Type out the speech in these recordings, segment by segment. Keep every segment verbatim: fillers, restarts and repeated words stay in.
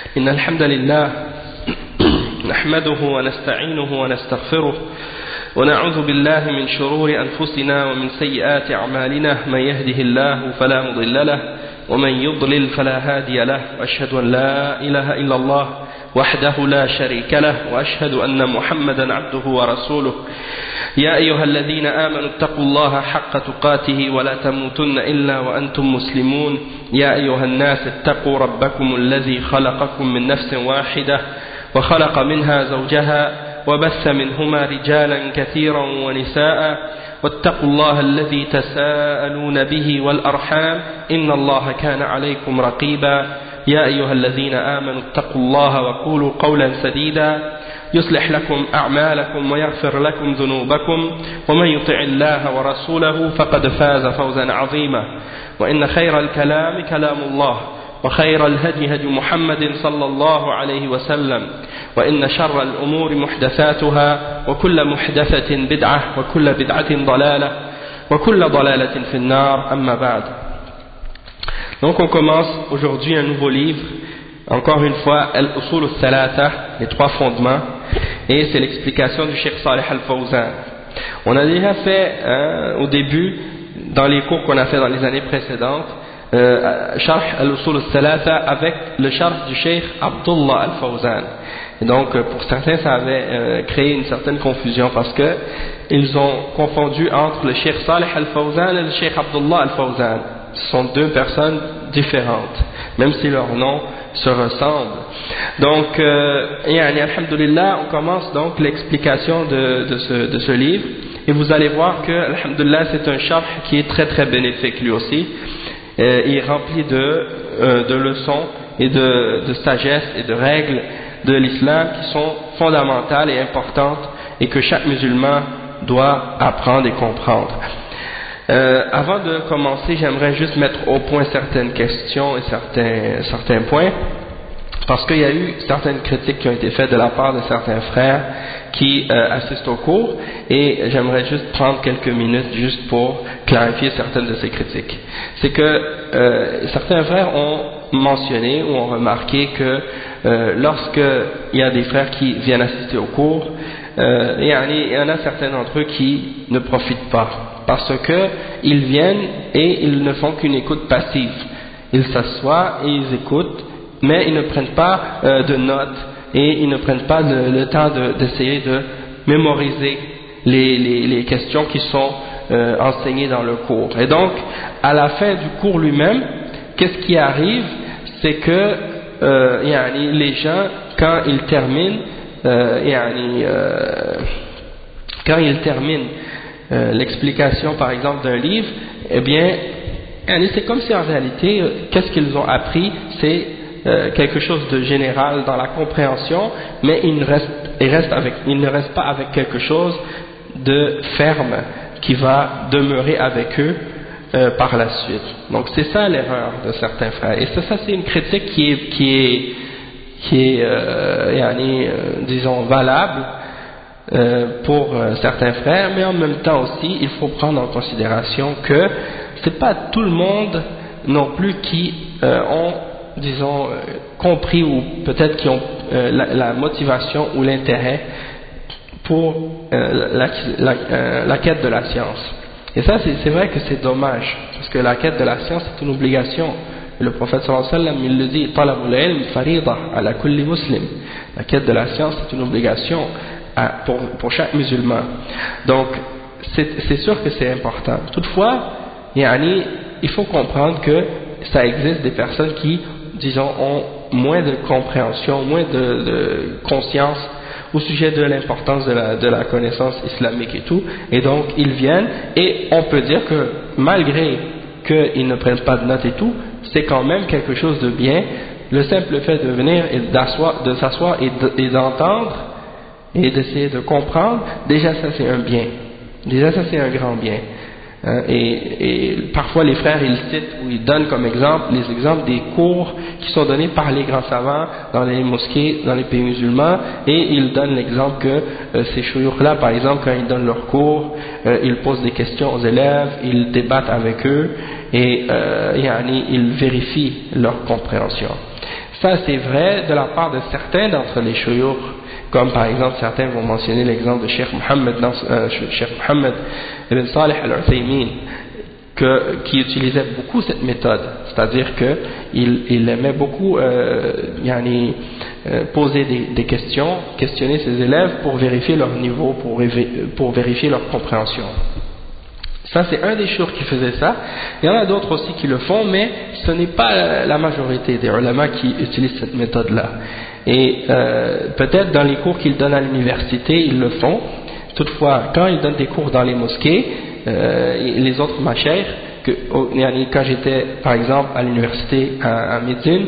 إن الحمد لله نحمده ونستعينه ونستغفره ونعوذ بالله من شرور أنفسنا ومن سيئات أعمالنا من يهده الله فلا مضل له ومن يضلل فلا هادي له وأشهد أن لا إله إلا الله وحده لا شريك له وأشهد أن محمدا عبده ورسوله يا أيها الذين آمنوا اتقوا الله حق تقاته ولا تموتن إلا وأنتم مسلمون يا أيها الناس اتقوا ربكم الذي خلقكم من نفس واحدة وخلق منها زوجها وبث منهما رجالا كثيرا ونساء واتقوا الله الذي تساءلون به والأرحام إن الله كان عليكم رقيبا يا أيها الذين آمنوا اتقوا الله وقولوا قولا سديدا يصلح لكم أعمالكم ويغفر لكم ذنوبكم ومن يطع الله ورسوله فقد فاز فوزا عظيما وإن خير الكلام كلام الله وخير الهدي هدي محمد صلى الله عليه وسلم وإن شر الأمور محدثاتها وكل محدثة بدعة وكل بدعة ضلالة وكل ضلالة في النار أما بعد. Donc on commence aujourd'hui un nouveau livre, encore une fois Al-Usul al-Thalatha, les trois fondements, et c'est l'explication du Cheikh Salih Al-Fawzan. On a déjà fait hein, au début, dans les cours qu'on a fait dans les années précédentes, euh, Sharh Al-Usul al-Thalatha avec le Sharh du Cheikh Abdullah Al-Fawzan. Et donc pour certains ça avait euh, créé une certaine confusion parce que ils ont confondu entre le Cheikh Salih Al-Fawzan et le Cheikh Abdullah Al-Fawzan. Ce sont deux personnes différentes, même si leurs noms se ressemblent. Donc, euh, yani, alhamdulillah, on commence donc l'explication de, de, ce, de ce livre, et vous allez voir que, alhamdulillah, c'est un sharh qui est très très bénéfique lui aussi. Euh, il est rempli de, euh, de leçons et de, de sagesse et de règles de l'islam qui sont fondamentales et importantes et que chaque musulman doit apprendre et comprendre. Euh, avant de commencer, j'aimerais juste mettre au point certaines questions et certains, certains points, parce qu'il y a eu certaines critiques qui ont été faites de la part de certains frères qui euh, assistent au cours, et j'aimerais juste prendre quelques minutes juste pour clarifier certaines de ces critiques. C'est que euh, certains frères ont mentionné ou ont remarqué que euh, lorsque il y a des frères qui viennent assister au cours, euh, il y en a certains d'entre eux qui ne profitent pas, parce que ils viennent et ils ne font qu'une écoute passive. Ils s'assoient et ils écoutent, mais ils ne prennent pas euh, de notes et ils ne prennent pas le, le temps de, d'essayer de mémoriser les, les, les questions qui sont euh, enseignées dans le cours. Et donc, à la fin du cours lui-même, qu'est-ce qui arrive? C'est que euh, yani, les gens, quand ils terminent, euh, yani, euh, quand ils terminent Euh, l'explication par exemple d'un livre, eh bien c'est comme si en réalité euh, qu'est-ce qu'ils ont appris, c'est euh, quelque chose de général dans la compréhension, mais ils ne restent, ils restent avec, ils ne restent pas avec quelque chose de ferme qui va demeurer avec eux euh, par la suite. Donc c'est ça l'erreur de certains frères, et ça, ça c'est une critique qui est, qui est, qui est euh, yani, euh, disons valable Euh, pour euh, certains frères, mais en même temps aussi il faut prendre en considération que c'est pas tout le monde non plus qui euh, ont disons euh, compris ou peut-être qui ont euh, la, la motivation ou l'intérêt pour euh, la, la, euh, la quête de la science. Et ça c'est, c'est vrai que c'est dommage, parce que la quête de la science c'est une obligation. Le prophète sallallahu alayhi wa sallam il le dit, talabul ilm farida ala kulli muslim. La quête de la science c'est une obligation Pour, pour chaque musulman. Donc c'est, c'est sûr que c'est important. Toutefois, yani, il faut comprendre que ça existe des personnes qui, disons, ont moins de compréhension, moins de, de conscience au sujet de l'importance de la, de la connaissance islamique et tout, et donc ils viennent, et on peut dire que malgré qu'ils ne prennent pas de notes et tout, c'est quand même quelque chose de bien. Le simple fait de venir et d'asseoir, de s'asseoir et, de, et d'entendre et d'essayer de comprendre, déjà ça c'est un bien, déjà ça c'est un grand bien. Hein, et, et parfois les frères ils citent ou ils donnent comme exemple les exemples des cours qui sont donnés par les grands savants dans les mosquées, dans les pays musulmans, et ils donnent l'exemple que euh, ces chouyours là par exemple quand ils donnent leurs cours, euh, ils posent des questions aux élèves, ils débattent avec eux et euh, yani, ils vérifient leur compréhension. Ça c'est vrai de la part de certains d'entre les shuyukh, comme par exemple certains vont mentionner l'exemple de Cheikh Mohammed, euh, Cheikh Mohammed ibn Salih al-Uthaymin, que, qui utilisait beaucoup cette méthode, c'est-à-dire qu'il il aimait beaucoup euh, yani, euh, poser des, des questions, questionner ses élèves pour vérifier leur niveau, pour, pour vérifier leur compréhension. Ça c'est un des shuyukh qui faisait ça. Il y en a d'autres aussi qui le font, mais ce n'est pas la majorité des ulama qui utilisent cette méthode-là. Et euh, peut-être dans les cours qu'ils donnent à l'université, ils le font. Toutefois, quand ils donnent des cours dans les mosquées, euh, les autres mashayikh, que, quand j'étais par exemple à l'université à, à Médine,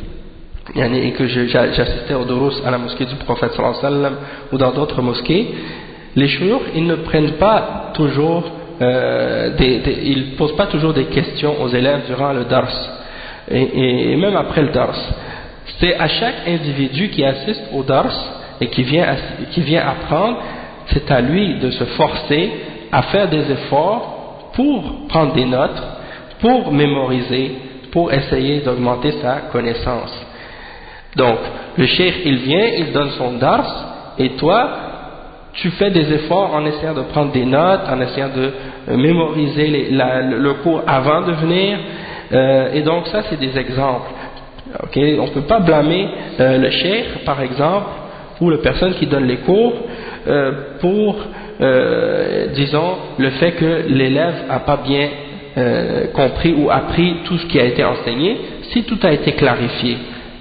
et que j'assistais au durus à la mosquée du prophète sallallahu alayhi wa sallam ou dans d'autres mosquées, les shuyukh, ils ne prennent pas toujours Euh, des, des, ils ne posent pas toujours des questions aux élèves durant le dars et, et, et même après le dars. C'est à chaque individu qui assiste au dars et qui vient, qui vient apprendre, c'est à lui de se forcer à faire des efforts pour prendre des notes, pour mémoriser, pour essayer d'augmenter sa connaissance. Donc le cheikh il vient, il donne son dars et toi tu fais des efforts en essayant de prendre des notes, en essayant de euh, mémoriser les, la, le, le cours avant de venir, euh, et donc ça c'est des exemples. Okay? On ne peut pas blâmer euh, le cheikh par exemple, ou la personne qui donne les cours, euh, pour, euh, disons, le fait que l'élève n'a pas bien euh, compris ou appris tout ce qui a été enseigné, si tout a été clarifié.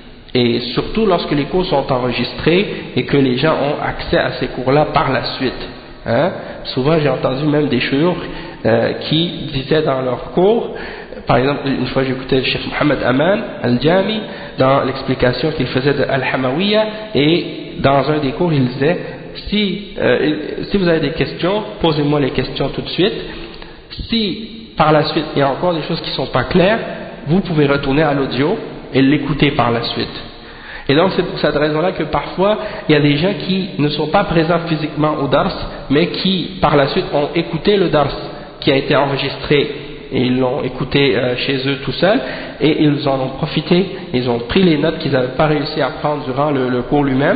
Et surtout lorsque les cours sont enregistrés et que les gens ont accès à ces cours-là par la suite. Hein? Souvent j'ai entendu même des shuyukh euh, qui disaient dans leurs cours, par exemple une fois j'écoutais le Cheikh Mohammed Aman al-Jami dans l'explication qu'il faisait de Al-Hamawiyya, et dans un des cours il disait si, euh, si vous avez des questions, posez-moi les questions tout de suite. Si par la suite il y a encore des choses qui ne sont pas claires, vous pouvez retourner à l'audio et l'écouter par la suite. Et donc c'est pour cette raison-là que parfois il y a des gens qui ne sont pas présents physiquement au dars, mais qui par la suite ont écouté le dars qui a été enregistré, et ils l'ont écouté euh, chez eux tout seuls, et ils en ont profité, ils ont pris les notes qu'ils n'avaient pas réussi à prendre durant le, le cours lui-même,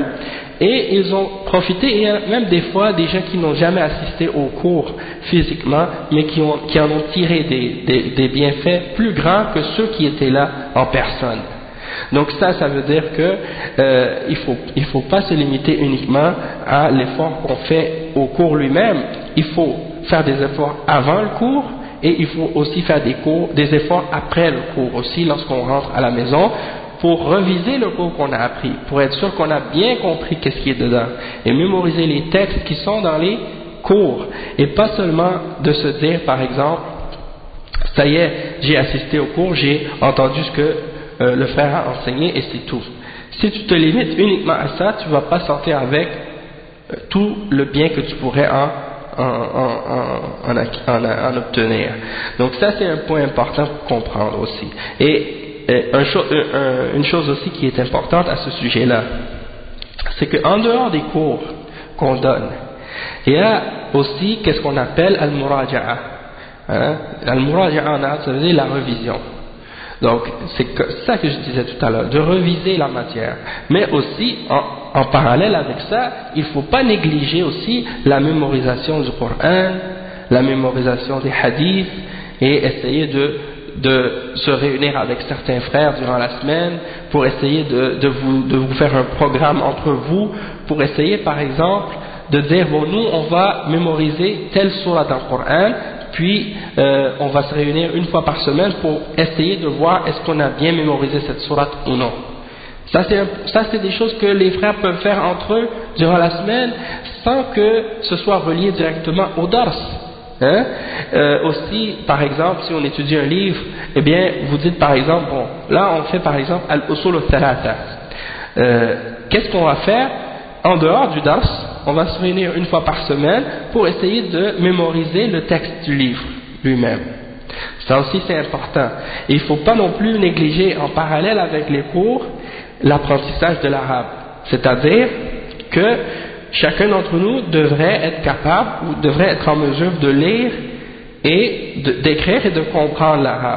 et ils ont profité. Et il y a même des fois des gens qui n'ont jamais assisté au cours physiquement, mais qui, ont, qui en ont tiré des, des, des bienfaits plus grands que ceux qui étaient là en personne. Donc ça, ça veut dire que euh, il faut, il faut pas se limiter uniquement à l'effort qu'on fait au cours lui-même. Il faut faire des efforts avant le cours, et il faut aussi faire des cours, des efforts après le cours aussi, lorsqu'on rentre à la maison, pour reviser le cours qu'on a appris, pour être sûr qu'on a bien compris qu'est-ce qui est dedans, et mémoriser les textes qui sont dans les cours, et pas seulement de se dire par exemple, ça y est, j'ai assisté au cours, j'ai entendu ce que euh, le frère a enseigné et c'est tout. Si tu te limites uniquement à ça, tu ne vas pas sortir avec euh, tout le bien que tu pourrais en En, en, en, en, en obtenir. Donc ça c'est un point important pour comprendre aussi. Et, et un, un, une chose aussi qui est importante à ce sujet-là, c'est qu'en dehors des cours qu'on donne, il y a aussi qu'est-ce qu'on appelle al-muraja'a. Hein? Al-muraja'a en arabe, ça veut dire la revision. Donc c'est ça que je disais tout à l'heure, de reviser la matière. Mais aussi en, en parallèle avec ça, il ne faut pas négliger aussi la mémorisation du Coran, la mémorisation des hadiths, et essayer de, de se réunir avec certains frères durant la semaine pour essayer de, de, vous, de vous faire un programme entre vous, pour essayer par exemple de dire bon, nous on va mémoriser telle sourate dans le Coran, puis euh, on va se réunir une fois par semaine pour essayer de voir est-ce qu'on a bien mémorisé cette sourate ou non. Ça c'est, ça c'est des choses que les frères peuvent faire entre eux durant la semaine sans que ce soit relié directement au dars. Hein? Euh, aussi, par exemple, si on étudie un livre, eh bien, vous dites par exemple, bon, là on fait par exemple al-usul al-thalatha. Euh, qu'est-ce qu'on va faire en dehors du dars? On va se réunir une fois par semaine pour essayer de mémoriser le texte du livre lui-même. Ça aussi c'est important. Et il ne faut pas non plus négliger en parallèle avec les cours l'apprentissage de l'arabe. C'est-à-dire que chacun d'entre nous devrait être capable ou devrait être en mesure de lire et de, d'écrire et de comprendre l'arabe.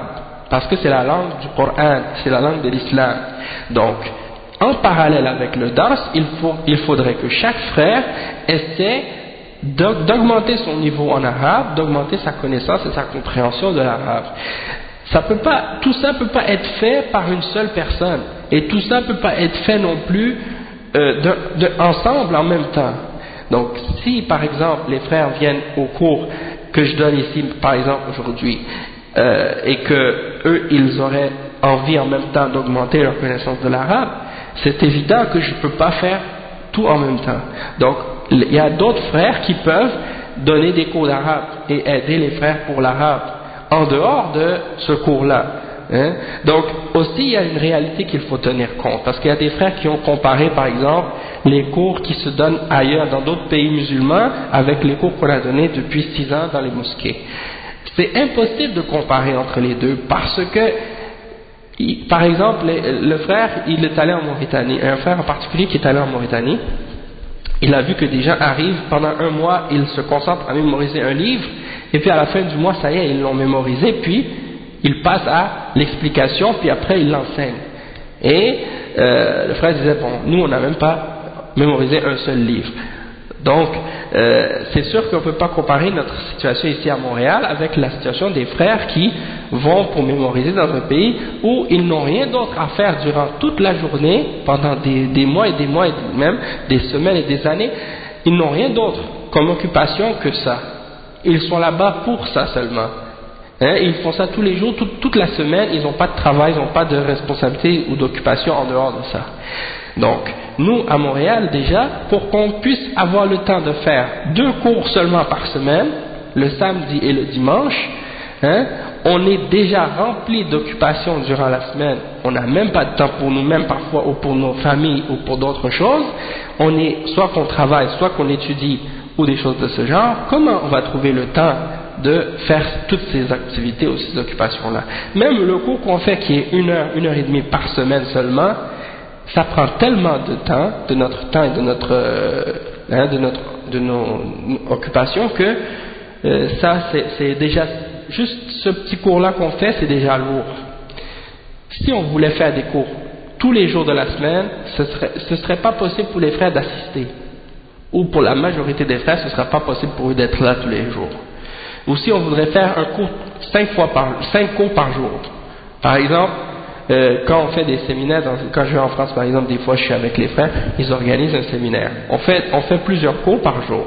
parce que c'est la langue du Coran, c'est la langue de l'islam. Donc, en parallèle avec le dars, il, faut, il faudrait que chaque frère essaie d'augmenter son niveau en arabe, d'augmenter sa connaissance et sa compréhension de l'arabe. Ça peut pas, tout ça ne peut pas être fait par une seule personne, et tout ça ne peut pas être fait non plus euh, de, de, ensemble en même temps. Donc, si par exemple les frères viennent au cours que je donne ici, par exemple aujourd'hui, euh, et que eux ils auraient envie en même temps d'augmenter leur connaissance de l'arabe, c'est évident que je ne peux pas faire tout en même temps. Donc, il y a d'autres frères qui peuvent donner des cours d'arabe et aider les frères pour l'arabe en dehors de ce cours-là. Hein? Donc, aussi, il y a une réalité qu'il faut tenir compte, parce qu'il y a des frères qui ont comparé, par exemple, les cours qui se donnent ailleurs, dans d'autres pays musulmans, avec les cours qu'on a donnés depuis six ans dans les mosquées. C'est impossible de comparer entre les deux, parce que, par exemple, le frère, il est allé en Mauritanie, un frère en particulier qui est allé en Mauritanie, il a vu que des gens arrivent, pendant un mois, ils se concentrent à mémoriser un livre, et puis à la fin du mois, ça y est, ils l'ont mémorisé, puis ils passent à l'explication, puis après ils l'enseignent. Et euh, le frère disait, bon, nous on n'a même pas mémorisé un seul livre. Donc, euh, c'est sûr qu'on ne peut pas comparer notre situation ici à Montréal avec la situation des frères qui vont pour mémoriser dans un pays où ils n'ont rien d'autre à faire durant toute la journée, pendant des, des mois et des mois et même des semaines et des années. Ils n'ont rien d'autre comme occupation que ça. Ils sont là-bas pour ça seulement. Hein, ils font ça tous les jours, toute, toute la semaine, ils n'ont pas de travail, ils n'ont pas de responsabilité ou d'occupation en dehors de ça. Donc, nous, à Montréal, déjà, pour qu'on puisse avoir le temps de faire deux cours seulement par semaine, le samedi et le dimanche, hein, on est déjà rempli d'occupations durant la semaine, on n'a même pas de temps pour nous-mêmes parfois, ou pour nos familles, ou pour d'autres choses, on est, soit qu'on travaille, soit qu'on étudie, ou des choses de ce genre. Comment on va trouver le temps de faire toutes ces activités ou ces occupations-là? Même le cours qu'on fait qui est une heure, une heure et demie par semaine seulement, ça prend tellement de temps, de notre temps et de notre, euh, hein, de notre, de nos occupations que euh, ça c'est déjà, juste ce petit cours-là qu'on fait, c'est déjà lourd. Si on voulait faire des cours tous les jours de la semaine, ce serait, ce serait pas possible pour les frères d'assister. Ou pour la majorité des frères, ce ne sera pas possible pour eux d'être là tous les jours. Ou si on voudrait faire un cours cinq fois par, cinq cours par jour. Par exemple, euh, quand on fait des séminaires, dans, quand je vais en France par exemple, des fois je suis avec les frères, ils organisent un séminaire. On fait, on fait plusieurs cours par jour.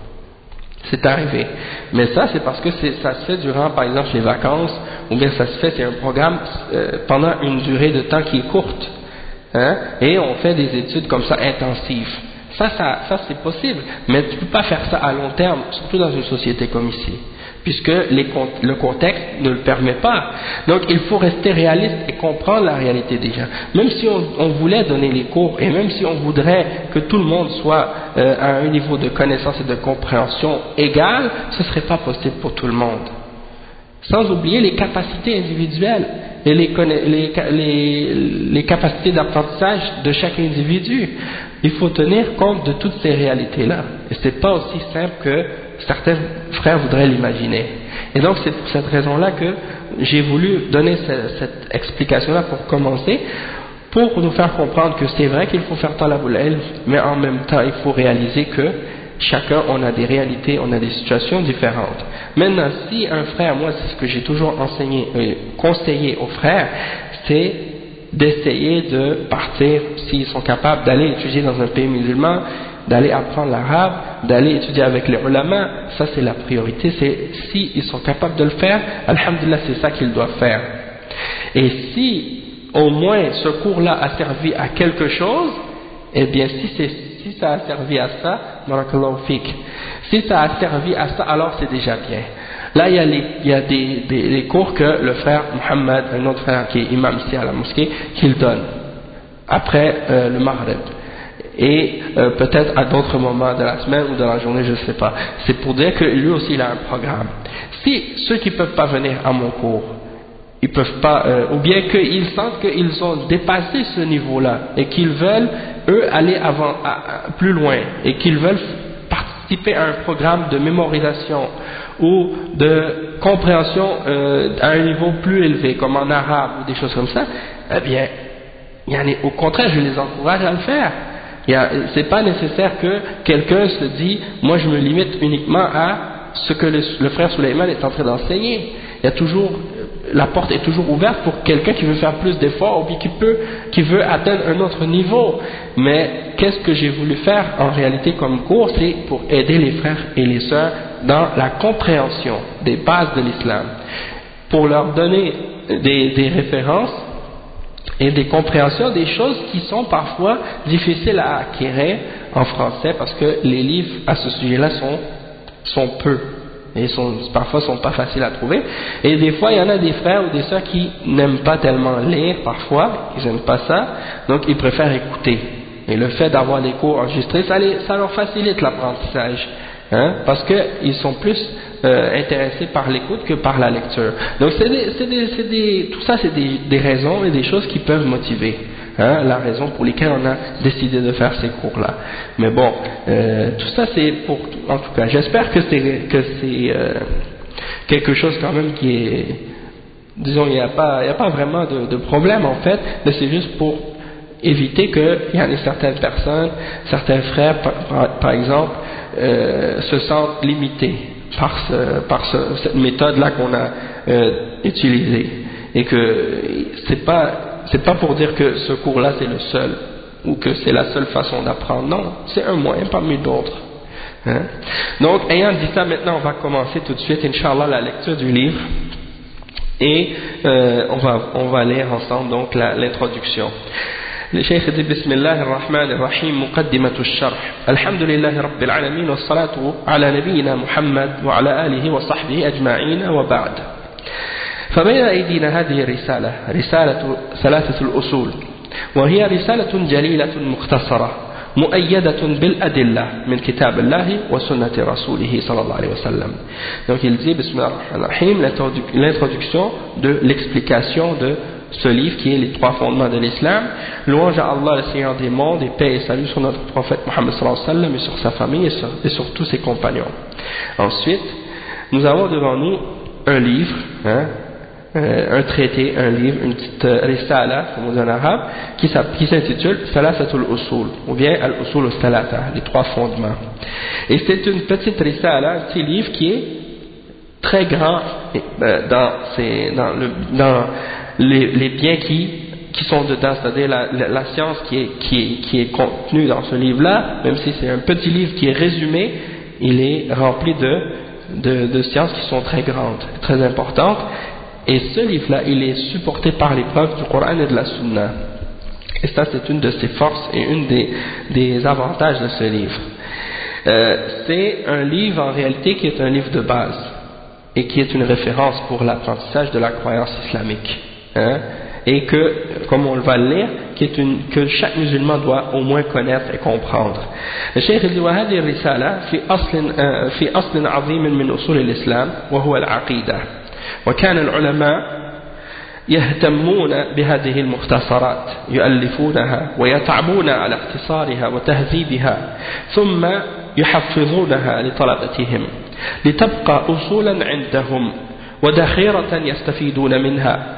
C'est arrivé. Mais ça, c'est parce que ça se fait durant, par exemple, les vacances, ou bien ça se fait, c'est un programme euh, pendant une durée de temps qui est courte. Hein, et on fait des études comme ça intensives. Ça, ça, ça c'est possible, mais tu ne peux pas faire ça à long terme, surtout dans une société comme ici, puisque les, le contexte ne le permet pas. Donc il faut rester réaliste et comprendre la réalité des gens. Même si on, on voulait donner les cours, et même si on voudrait que tout le monde soit euh, à un niveau de connaissance et de compréhension égal, ce ne serait pas possible pour tout le monde. Sans oublier les capacités individuelles et les, les, les, les capacités d'apprentissage de chaque individu. Il faut tenir compte de toutes ces réalités-là. Et ce n'est pas aussi simple que certains frères voudraient l'imaginer. Et donc c'est pour cette raison-là que j'ai voulu donner cette, cette explication-là pour commencer, pour nous faire comprendre que c'est vrai qu'il faut faire talabul ilm, mais en même temps il faut réaliser que chacun on a des réalités, on a des situations différentes. Maintenant, si un frère, moi c'est ce que j'ai toujours enseigné, euh, conseillé aux frères, c'est d'essayer de partir, s'ils sont capables d'aller étudier dans un pays musulman, d'aller apprendre l'arabe, d'aller étudier avec les ulama. Ça c'est la priorité, c'est s'ils sont capables de le faire, alhamdulillah, c'est ça qu'ils doivent faire. Et si au moins ce cours-là a servi à quelque chose, eh bien si c'est si ça a servi à ça, barakallahu fik. Si ça a servi à ça, alors c'est déjà bien. Là, il y a, les, il y a des, des, des cours que le frère Mohammed, un autre frère qui est imam ici à la mosquée, qu'il donne après euh, le Maghreb. Et euh, peut-être à d'autres moments de la semaine ou de la journée, je ne sais pas. C'est pour dire que lui aussi il a un programme. Si ceux qui ne peuvent pas venir à mon cours, ils peuvent pas, euh, ou bien qu'ils sentent qu'ils ont dépassé ce niveau-là et qu'ils veulent eux aller avant, à, à, plus loin et qu'ils veulent participer à un programme de mémorisation ou de compréhension euh, à un niveau plus élevé, comme en arabe ou des choses comme ça, eh bien, au contraire, je les encourage à le faire. Ce n'est pas nécessaire que quelqu'un se dise, moi je me limite uniquement à ce que le, le frère Suleiman est en train d'enseigner. Il y a toujours, la porte est toujours ouverte pour quelqu'un qui veut faire plus d'efforts ou bien qui peut, qui veut atteindre un autre niveau. Mais qu'est-ce que j'ai voulu faire en réalité comme cours, c'est pour aider les frères et les sœurs dans la compréhension des bases de l'islam, pour leur donner des, des références et des compréhensions des choses qui sont parfois difficiles à acquérir en français parce que les livres à ce sujet-là sont, sont peu et sont, parfois sont pas faciles à trouver, et des fois il y en a des frères ou des sœurs qui n'aiment pas tellement lire, parfois ils n'aiment pas ça, donc ils préfèrent écouter, et le fait d'avoir des cours enregistrés ça, les, ça leur facilite l'apprentissage, hein, parce qu'ils sont plus euh, intéressés par l'écoute que par la lecture. Donc c'est des, c'est des, c'est des, tout ça c'est des, des raisons et des choses qui peuvent motiver, hein, la raison pour laquelle on a décidé de faire ces cours-là. Mais bon, euh, tout ça c'est pour, en tout cas, j'espère que c'est que c'est euh, quelque chose quand même qui est, disons, il n'y a pas, il n'y a pas vraiment de, de problème en fait, mais c'est juste pour éviter qu'il y en ait certaines personnes, certains frères par, par, par exemple, euh, se sentent limités par, ce, par ce, cette méthode-là qu'on a euh, utilisée, et que c'est pas c'est pas pour dire que ce cours-là c'est le seul ou que c'est la seule façon d'apprendre, non, c'est un moyen parmi d'autres. Hein? Donc, ayant dit ça, maintenant on va commencer tout de suite, Inch'Allah, la lecture du livre, et euh, on va on va lire ensemble donc l'introduction. الشيخ بسم الله الرحمن الرحيم مقدمة الشرح الحمد لله رب العالمين والصلاة على نبينا محمد وعلى آله وصحبه أجمعين وبعد فبين أيدينا هذه الرسالة رسالة ثلاثة الأصول وهي رسالة جليلة مختصرة مؤيدة بالأدلة من كتاب الله وسنة رسوله صلى الله عليه وسلم. Donc il dit بسم الله الرحمن الرحيم, l'introduction de l'explication de ce livre qui est les trois fondements de l'islam. Louange à Allah, le Seigneur des mondes, et paix et salut sur notre prophète Mohammed sallallahu alayhi wa sallam et sur sa famille et sur, et sur tous ses compagnons. Ensuite, nous avons devant nous un livre, hein, euh, un traité, un livre, une petite euh, risala, comme on dit en arabe, qui, qui s'intitule Thalathatul Usul, ou bien Al-Usul al-Thalatha, les trois fondements. Et c'est une petite risala, un petit livre qui est très grand euh, dans, ses, dans, le, dans les, les biens qui, qui sont dedans, c'est-à-dire la, la, la science qui est, qui, est, qui est contenue dans ce livre-là, même si c'est un petit livre qui est résumé, il est rempli de, de, de sciences qui sont très grandes, très importantes, et ce livre-là, il est supporté par les preuves du Coran et de la Sunna. Et ça, c'est une de ses forces et une des, des avantages de ce livre. Euh, c'est un livre en réalité qui est un livre de base et qui est une référence pour l'apprentissage de la croyance islamique. Hein, et que, comme on va le lire, qui est une, que chaque musulman doit au moins connaître et comprendre. Le Cheikh dit وهذه الرسالة في أصل في أصل عظيم من أصول الإسلام وهو العقيدة وكان العلماء يهتمون بهذه المختصرات يؤلفونها ويتعبون على اختصارها وتهذيبها ثم يحفظونها لطلبتهم لتبقى أصولا عندهم وذخيرة يستفيدون منها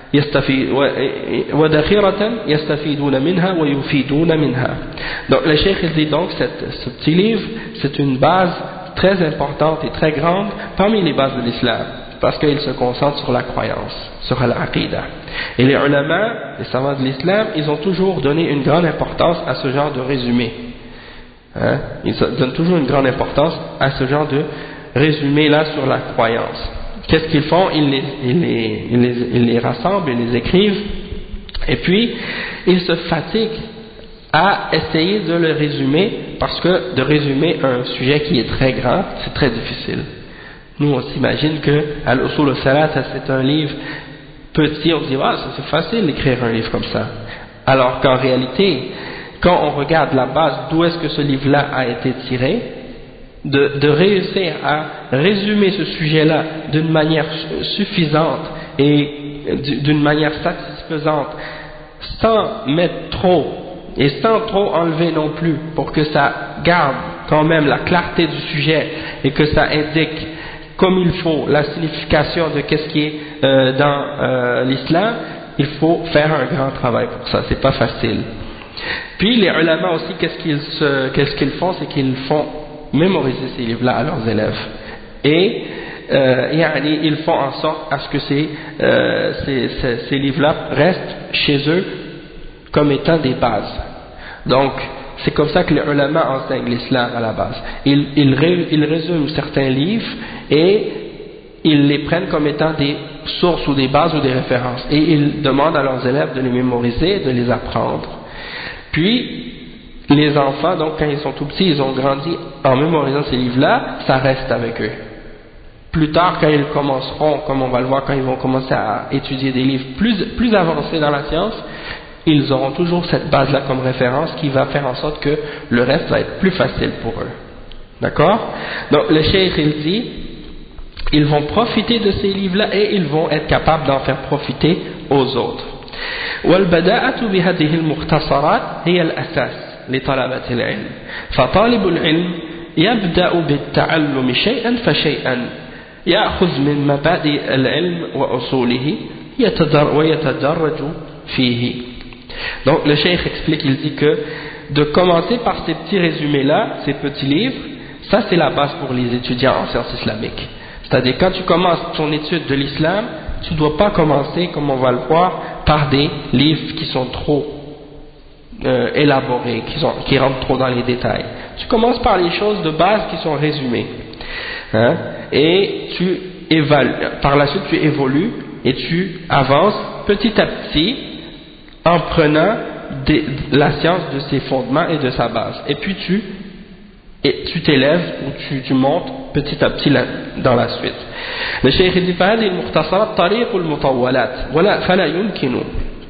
وذخيرة يستفيدون منها ويفيدون منها. Donc le Cheikh dit donc cette, ce petit livre c'est une base très importante et très grande parmi les bases de l'islam parce qu'il se concentre sur la croyance, sur l'aqida. Et les ulama, les savants de l'islam, ils ont toujours donné une grande importance à ce genre de résumé. Hein? Ils donnent toujours une grande importance à ce genre de résumé là sur la croyance. Qu'est-ce qu'ils font? Ils les, ils, les, ils, les, ils les rassemblent, ils les écrivent, et puis ils se fatiguent à essayer de le résumer, parce que de résumer un sujet qui est très grand, c'est très difficile. Nous, on s'imagine que Al-Usul al-Thalatha, c'est un livre petit, on se dit, ah, c'est facile d'écrire un livre comme ça. Alors qu'en réalité, quand on regarde la base d'où est-ce que ce livre-là a été tiré, De, de réussir à résumer ce sujet-là d'une manière suffisante et d'une manière satisfaisante, sans mettre trop et sans trop enlever non plus, pour que ça garde quand même la clarté du sujet et que ça indique comme il faut la signification de qu'est-ce qui est euh, dans euh, l'islam, il faut faire un grand travail pour ça, c'est pas facile. Puis les ulama aussi, qu'est-ce qu'ils, se, qu'est-ce qu'ils font, c'est qu'ils font mémoriser ces livres-là à leurs élèves. Et euh, yani, ils font en sorte à ce que ces, euh, ces, ces, ces livres-là restent chez eux comme étant des bases. Donc, c'est comme ça que les ulama enseignent l'islam à la base. Ils, ils, ré, ils résument certains livres et ils les prennent comme étant des sources ou des bases ou des références. Et ils demandent à leurs élèves de les mémoriser, de les apprendre. Puis, les enfants, donc quand ils sont tout petits, ils ont grandi en mémorisant ces livres-là, ça reste avec eux. Plus tard, quand ils commenceront, comme on va le voir, quand ils vont commencer à étudier des livres plus, plus avancés dans la science, ils auront toujours cette base-là comme référence qui va faire en sorte que le reste va être plus facile pour eux. D'accord? Donc, le cheikh, il dit, ils vont profiter de ces livres-là et ils vont être capables d'en faire profiter aux autres. والبداءة بهذه المختصرات هي الأساس لطلبة العلم فطالب العلم يبدأ بالتعلم شيئا فشيئا يأخذ من مبادئ العلم وأصوله ويتدرج فيه. Donc le cheikh explique, il dit que de commencer par ces petits résumés là, ces petits livres, ça c'est la base pour les étudiants en sciences islamiques. C'est-à-dire quand tu commences ton étude de l'islam, tu ne dois pas commencer, comme on va le voir, par des livres qui sont trop euh, élaborés, qui, sont, qui rentrent trop dans les détails. Tu commences par les choses de base qui sont résumées. Hein, et tu évalues, par la suite tu évolues et tu avances petit à petit en prenant des, la science de ses fondements et de sa base. Et puis tu et tu t'élèves ou tu, tu montes petit à petit dans la suite. Le cheikh dit فهذه المختصرات طريق المطولات ولا فلا يمكن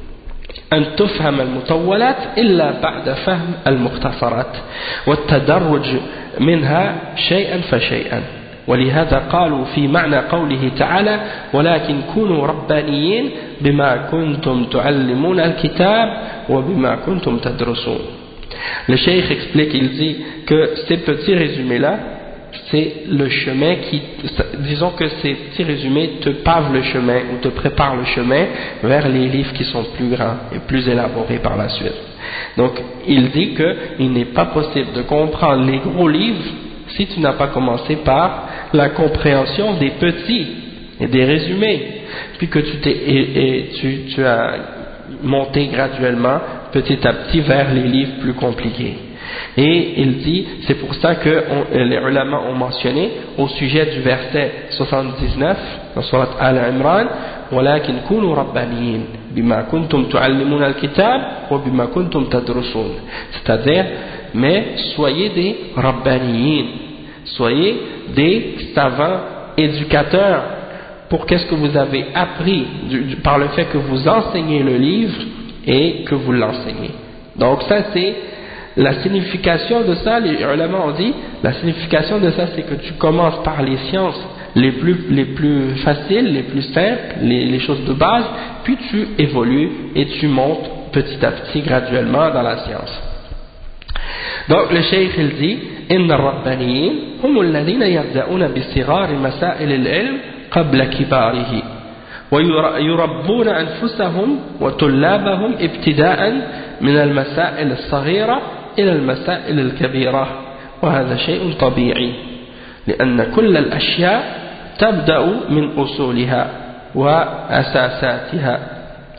أن تفهم المطولات إلا بعد فهم المختصرات والتدرج منها شيئا فشيئا ولهذا قالوا في معنى قوله تعالى ولكن كونوا ربانيين بما كنتم تعلمون الكتاب وبما كنتم تدرسون. Le cheikh explique, il dit que ces petits résumés-là, c'est le chemin qui, disons que ces petits résumés te pavent le chemin ou te préparent le chemin vers les livres qui sont plus grands et plus élaborés par la suite. Donc, il dit qu'il n'est pas possible de comprendre les gros livres si tu n'as pas commencé par la compréhension des petits et des résumés, puis que tu, t'es, et, et tu, tu as monté graduellement petit à petit vers les livres plus compliqués. Et il dit, c'est pour ça que on, les ulama ont mentionné au sujet du verset soixante-dix-neuf dans Surat Al-Imran وَلَكِنْ كُونُوا رَبَّانِيِّينَ بِمَا كُنْتُمْ تُعَلِّمُونَ الْكِتَابَ وَبِمَا كُنْتُمْ تَدْرُسُونَ, c'est-à-dire, mais soyez des rabbaniyin, soyez des savants éducateurs pour qu'est-ce que vous avez appris du, du, par le fait que vous enseignez le livre et que vous l'enseignez. Donc ça c'est la signification de ça, les ulama ont dit, la signification de ça c'est que tu commences par les sciences les plus, les plus faciles, les plus simples, les, les choses de base, puis tu évolues et tu montes petit à petit graduellement dans la science. Donc le cheikh il dit إن الربانيين هم الذين يبدأون بصغار مسائل العلم قبل كباره ويربون أنفسهم وطلابهم ابتداء من المسائل الصغيرة إلى المسائل الكبيرة وهذا شيء طبيعي لأن كل الأشياء تبدأ من أصولها وأساساتها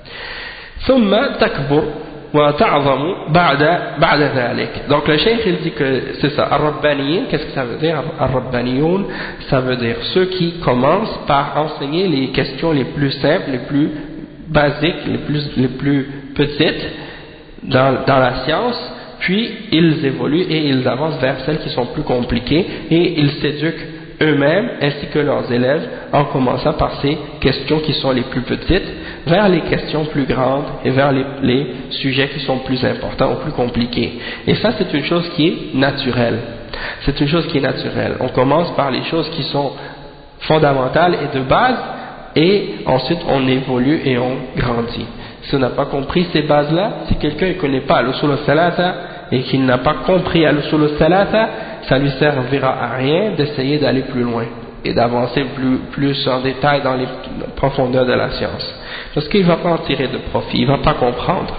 ثم تكبر وتعظم بعد بعد ذلك. Donc le cheikh il dit que c'est ça, Ar-Rabbaniyin, qu'est-ce que ça veut dire Ar-Rabbaniyun? Ça veut dire ceux qui commencent par enseigner les questions les plus simples, les plus basiques, les plus, les plus petites dans, dans la science, puis ils évoluent et ils avancent vers celles qui sont plus compliquées et ils s'éduquent eux-mêmes ainsi que leurs élèves en commençant par ces questions qui sont les plus petites vers les questions plus grandes et vers les, les sujets qui sont plus importants ou plus compliqués. Et ça c'est une chose qui est naturelle. C'est une chose qui est naturelle. On commence par les choses qui sont fondamentales et de base et ensuite on évolue et on grandit. Si on n'a pas compris ces bases-là, si quelqu'un ne connaît pas l'usul al-thalatha, et qu'il n'a pas compris al-usul al-thalatha, ça lui servira à rien d'essayer d'aller plus loin et d'avancer plus, plus en détail dans les profondeurs de la science, parce qu'il ne va pas en tirer de profit, il ne va pas comprendre.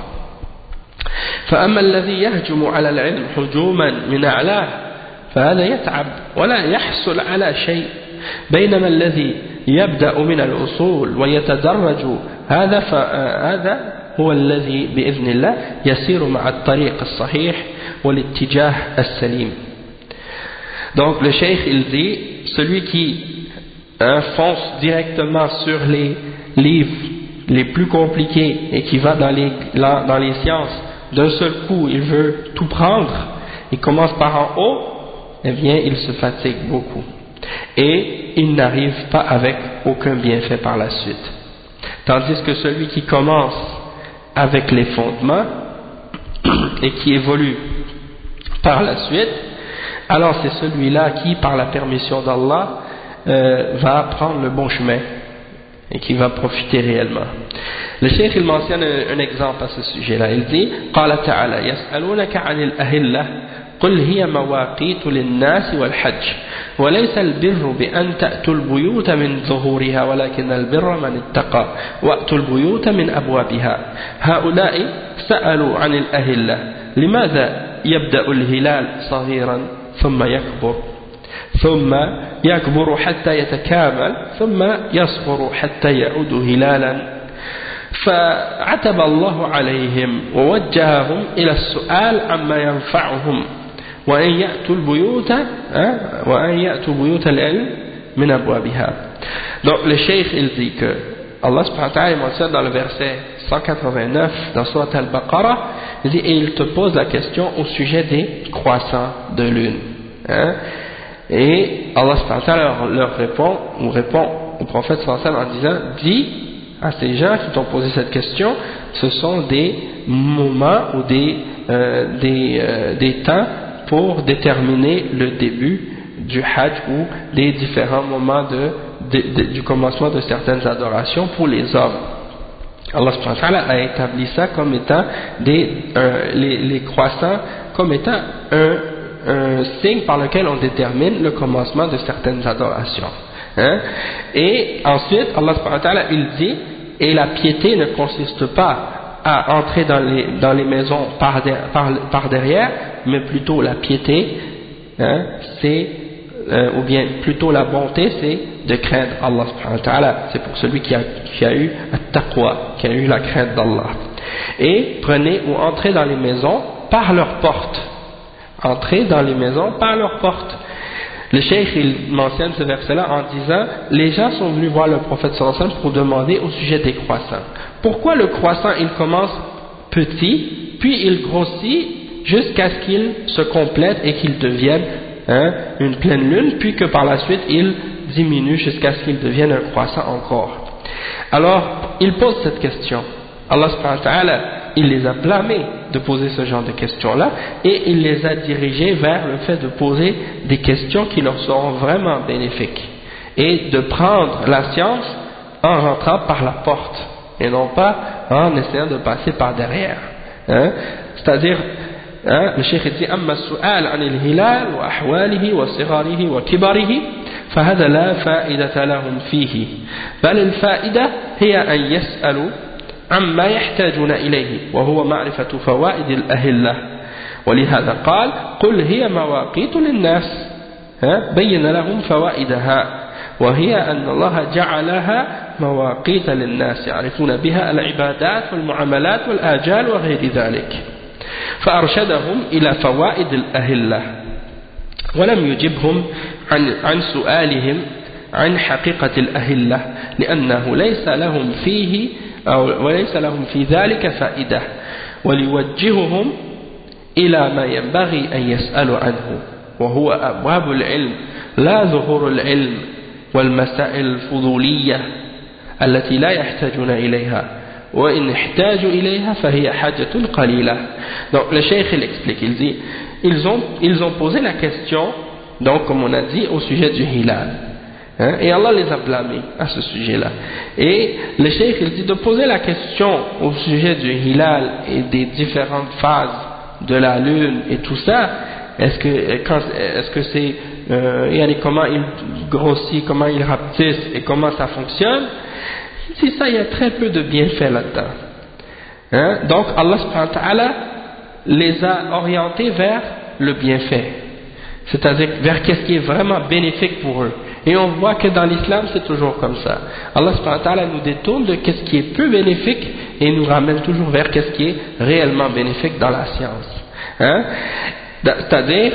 فأما الذي يهجم على العلم هجوما من أعلاه فهذا يتعب ولا يحصل على شيء، بينما الذي يبدأ من الأصول ويتدرج هذا فهذا هو الذي بإذن الله يسير مع الطريق الصحيح والاتجاه السليم. Donc le cheikh il dit, celui qui hein, fonce directement sur les livres les plus compliqués et qui va dans les, dans les sciences d'un seul coup, il veut tout prendre, il commence par en haut, eh bien il se fatigue beaucoup et il n'arrive pas avec aucun bienfait par la suite. Tandis que celui qui commence avec les fondements et qui évolue par la suite, alors c'est celui-là qui, par la permission d'Allah, euh, va prendre le bon chemin et qui va profiter réellement. Le cheikh il mentionne un, un exemple à ce sujet-là. Il dit قال تعالى يسألونك عن الأهلة قل هي مواقيت للناس والحج وليس البر بأن تأتوا البيوت من ظهورها ولكن البر من اتقى وأتوا البيوت من أبوابها. هؤلاء سألوا عن الأهلة لماذا يبدأ الهلال صغيرا ثم يكبر ثم يكبر حتى يتكامل ثم يصغر حتى يعود هلالا. فعتب الله عليهم ووجههم إلى السؤال عما ينفعهم وأن يأتوا البيوت وأن يأتوا بيوت العلم من أبوابها. Donc le cheikh il dit que Allah subhanahu wa ta'ala mentionne dans le verset cent quatre-vingt-neuf dans Surat Al-Baqarah, il dit et il te pose la question au sujet des croissants de lune. Hein? Et Allah subhanahu wa ta'ala leur, leur répond ou répond au prophète sallallahu alayhi wa sallam en disant dis à ces gens qui t'ont posé cette question, ce sont des moments ou des, euh, des, euh, des temps pour déterminer le début du Hajj ou les différents moments de, de, de, du commencement de certaines adorations pour les hommes. Allah subhanahu wa ta'ala a établi ça comme étant des, euh, les, les croissants comme étant un, un signe par lequel on détermine le commencement de certaines adorations. Hein? Et ensuite Allah subhanahu wa ta'ala il dit et la piété ne consiste pas à entrer dans les, dans les maisons par, de, par, par derrière, mais plutôt la piété hein, c'est euh, ou bien plutôt la bonté c'est de craindre Allah subhanahu wa ta'ala. C'est pour celui qui a, qui a eu at-taqwa, qui a eu la crainte d'Allah. Et prenez ou entrez dans les maisons par leurs portes. Entrez dans les maisons par leurs portes. Le cheikh il mentionne ce verset-là en disant les gens sont venus voir le prophète sallallahu alayhi wa sallam pour demander au sujet des croissants. Pourquoi le croissant il commence petit, puis il grossit jusqu'à ce qu'il se complète et qu'il devienne hein, une pleine lune, puis que par la suite il diminue jusqu'à ce qu'il devienne un croissant encore. Alors il pose cette question. Allah subhanahu wa ta'ala il les a blâmés de poser ce genre de questions-là et il les a dirigés vers le fait de poser des questions qui leur seront vraiment bénéfiques et de prendre la science en rentrant par la porte et non pas en essayant de passer par derrière. Hein? C'est-à-dire, hein, le cheikh dit أما السؤال عن الهلال وأحواله وصغاره وكبره فهذا لا فائدة لهم فيه بل الفائدة هي أن يسألوا عما يحتاجون إليه وهو معرفة فوائد الأهلة ولهذا قال قل هي مواقيت للناس بين لهم فوائدها وهي أن الله جعلها مواقيت للناس يعرفون بها العبادات والمعاملات والآجال وغير ذلك فأرشدهم إلى فوائد الأهلة ولم يجبهم عن, عن سؤالهم عن حقيقة الأهلة لأنه ليس لهم فيه أو وليس لهم في ذلك فائدة وليوجههم إلى ما ينبغي أن يسألوا عنه وهو أبواب العلم لا ظهور العلم والمسائل الفضولية التي لا يحتاجون إليها وإن احتاجوا إليها فهي حاجة قليلة. Donc le cheikh il explique, il dit ils ont, ils ont posé la question donc comme on a dit au sujet du hilal. Hein, et Allah les a blâmés à ce sujet-là. Et le cheikh il dit de poser la question au sujet du hilal et des différentes phases de la lune et tout ça, est-ce que quand, est-ce que c'est euh, comment il grossit, comment il rapetisse et comment ça fonctionne? C'est ça, il y a très peu de bienfaits là-dedans. Hein? Donc Allah subhanahu wa ta'ala les a orientés vers le bienfait, c'est-à-dire vers qu'est-ce qui est vraiment bénéfique pour eux. Et on voit que dans l'islam c'est toujours comme ça. Allah subhanahu wa ta'ala nous détourne de qu'est-ce qui est peu bénéfique et nous ramène toujours vers qu'est-ce qui est réellement bénéfique dans la science. Hein? C'est-à-dire